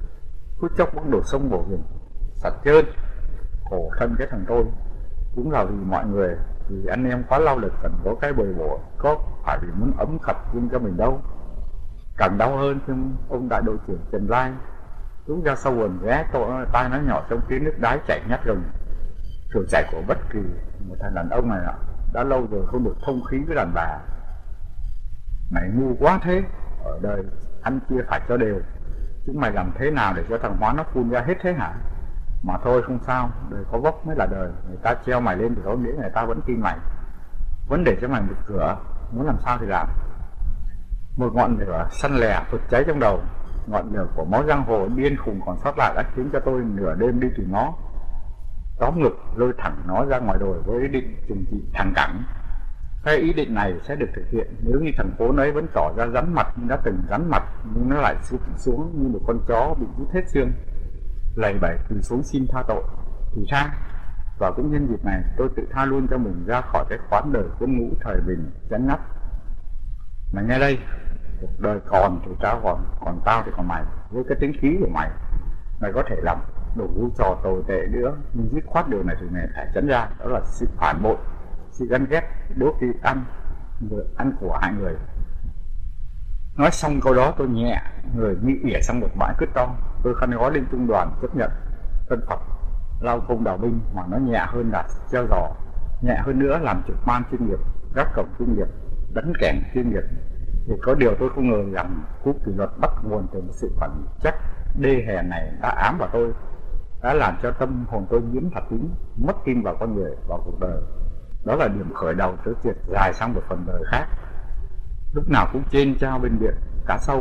phút chốc bỗng đổ sông bổ biển, sạch trơn. Khổ thân cái thằng tôi, cũng là vì mọi người, vì anh em quá lao lực cần có cái bồi bổ, có phải vì muốn ấm khập riêng cho mình đâu. Càng đau hơn khi ông đại đội trưởng Trần Lai lúc ra sau vườn ghé tai nói nhỏ trong tiếng nước đáy chảy nhát rừng. Kiểu chảy của bất kỳ một thằng đàn ông này đã lâu rồi không được thông khí với đàn bà. Mày ngu quá thế, ở đời ăn chia phải cho đều, chứ mày làm thế nào để cho thằng Hóa nó phun ra hết thế hả? Mà thôi không sao, đời có vóc mới là đời. Người ta treo mày lên thì có nghĩa người ta vẫn tin mày, vẫn để cho mày một cửa, muốn làm sao thì làm. Một ngọn lửa săn lè phụt cháy trong đầu. Ngọn lửa của máu giang hồ điên khùng còn sót lại đã khiến cho tôi nửa đêm đi tìm nó, tóm ngực lôi thẳng nó ra ngoài đồi với ý định trừng trị thằng Cẳng. Cái ý định này sẽ được thực hiện nếu như thằng Khốn ấy vẫn tỏ ra rắn mặt như đã từng rắn mặt, nhưng nó lại xuống như một con chó bị rút hết xương, lầy bẩy quỳ xuống xin tha tội thì tha. Và cũng nhân dịp này tôi tự tha luôn cho mình ra khỏi cái khoán đời quân ngũ thời bình chán ngắt. Mày nghe đây, cuộc đời còn thì tao còn tao thì còn mày. Với cái tính khí của mày có thể làm đủ trò tồi tệ nữa, nhưng dứt khoát điều này thì mày phải tránh ra. Đó là sự phản bội, sự ganh ghét, đố kỵ ăn của hai người. Nói xong câu đó tôi nhẹ người như ỉa sang một bãi cứt to. Tôi khăn gói lên trung đoàn chấp nhận thân phận lao công đào binh, mà nó nhẹ hơn là treo giò, nhẹ hơn nữa làm trực ban chuyên nghiệp, gác cổng chuyên nghiệp, đánh kèn chuyên nghiệp. Thì có điều tôi không ngờ rằng cú kỷ luật bắt nguồn từ một sự phản trách đê hèn này đã ám vào tôi, đã làm cho tâm hồn tôi nhiễm thật tính, mất tin vào con người, vào cuộc đời. Đó là điểm khởi đầu tới việc dài sang một phần đời khác, lúc nào cũng trên trao bên biển cá sâu.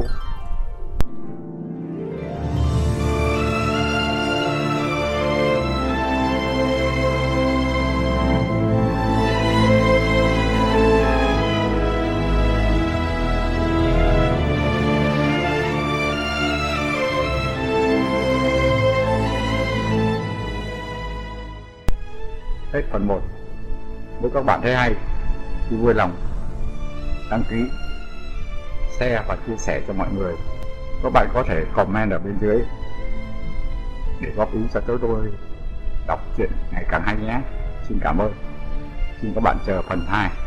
Hết phần 1. Nếu các bạn thấy hay thì vui lòng đăng ký, share và chia sẻ cho mọi người. Các bạn có thể comment ở bên dưới để góp ý cho tôi đọc truyện ngày càng hay nhé. Xin cảm ơn. Xin các bạn chờ phần 2.